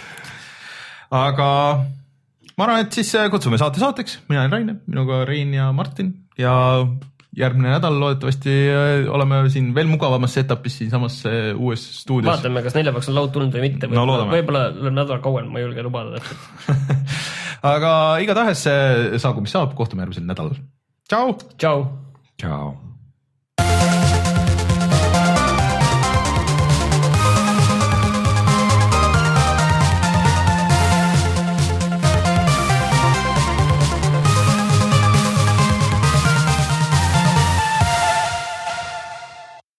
Aga ma arvan, et siis kutsume saate saateks. Mina olen Raine, minuga Rein ja Martin ja järgmine nädal loodetavasti oleme siin veel mugavamas setupis siin samas uues stuudios. Vaatame, kas neljapäevaks on laud tulnud või mitte. No, võib-olla nädal kauem, ma ei julge lubada. Aga igatahes saagu, mis saab, kohtume järgmisel nädalal. Tšau! Tšau! Tšau!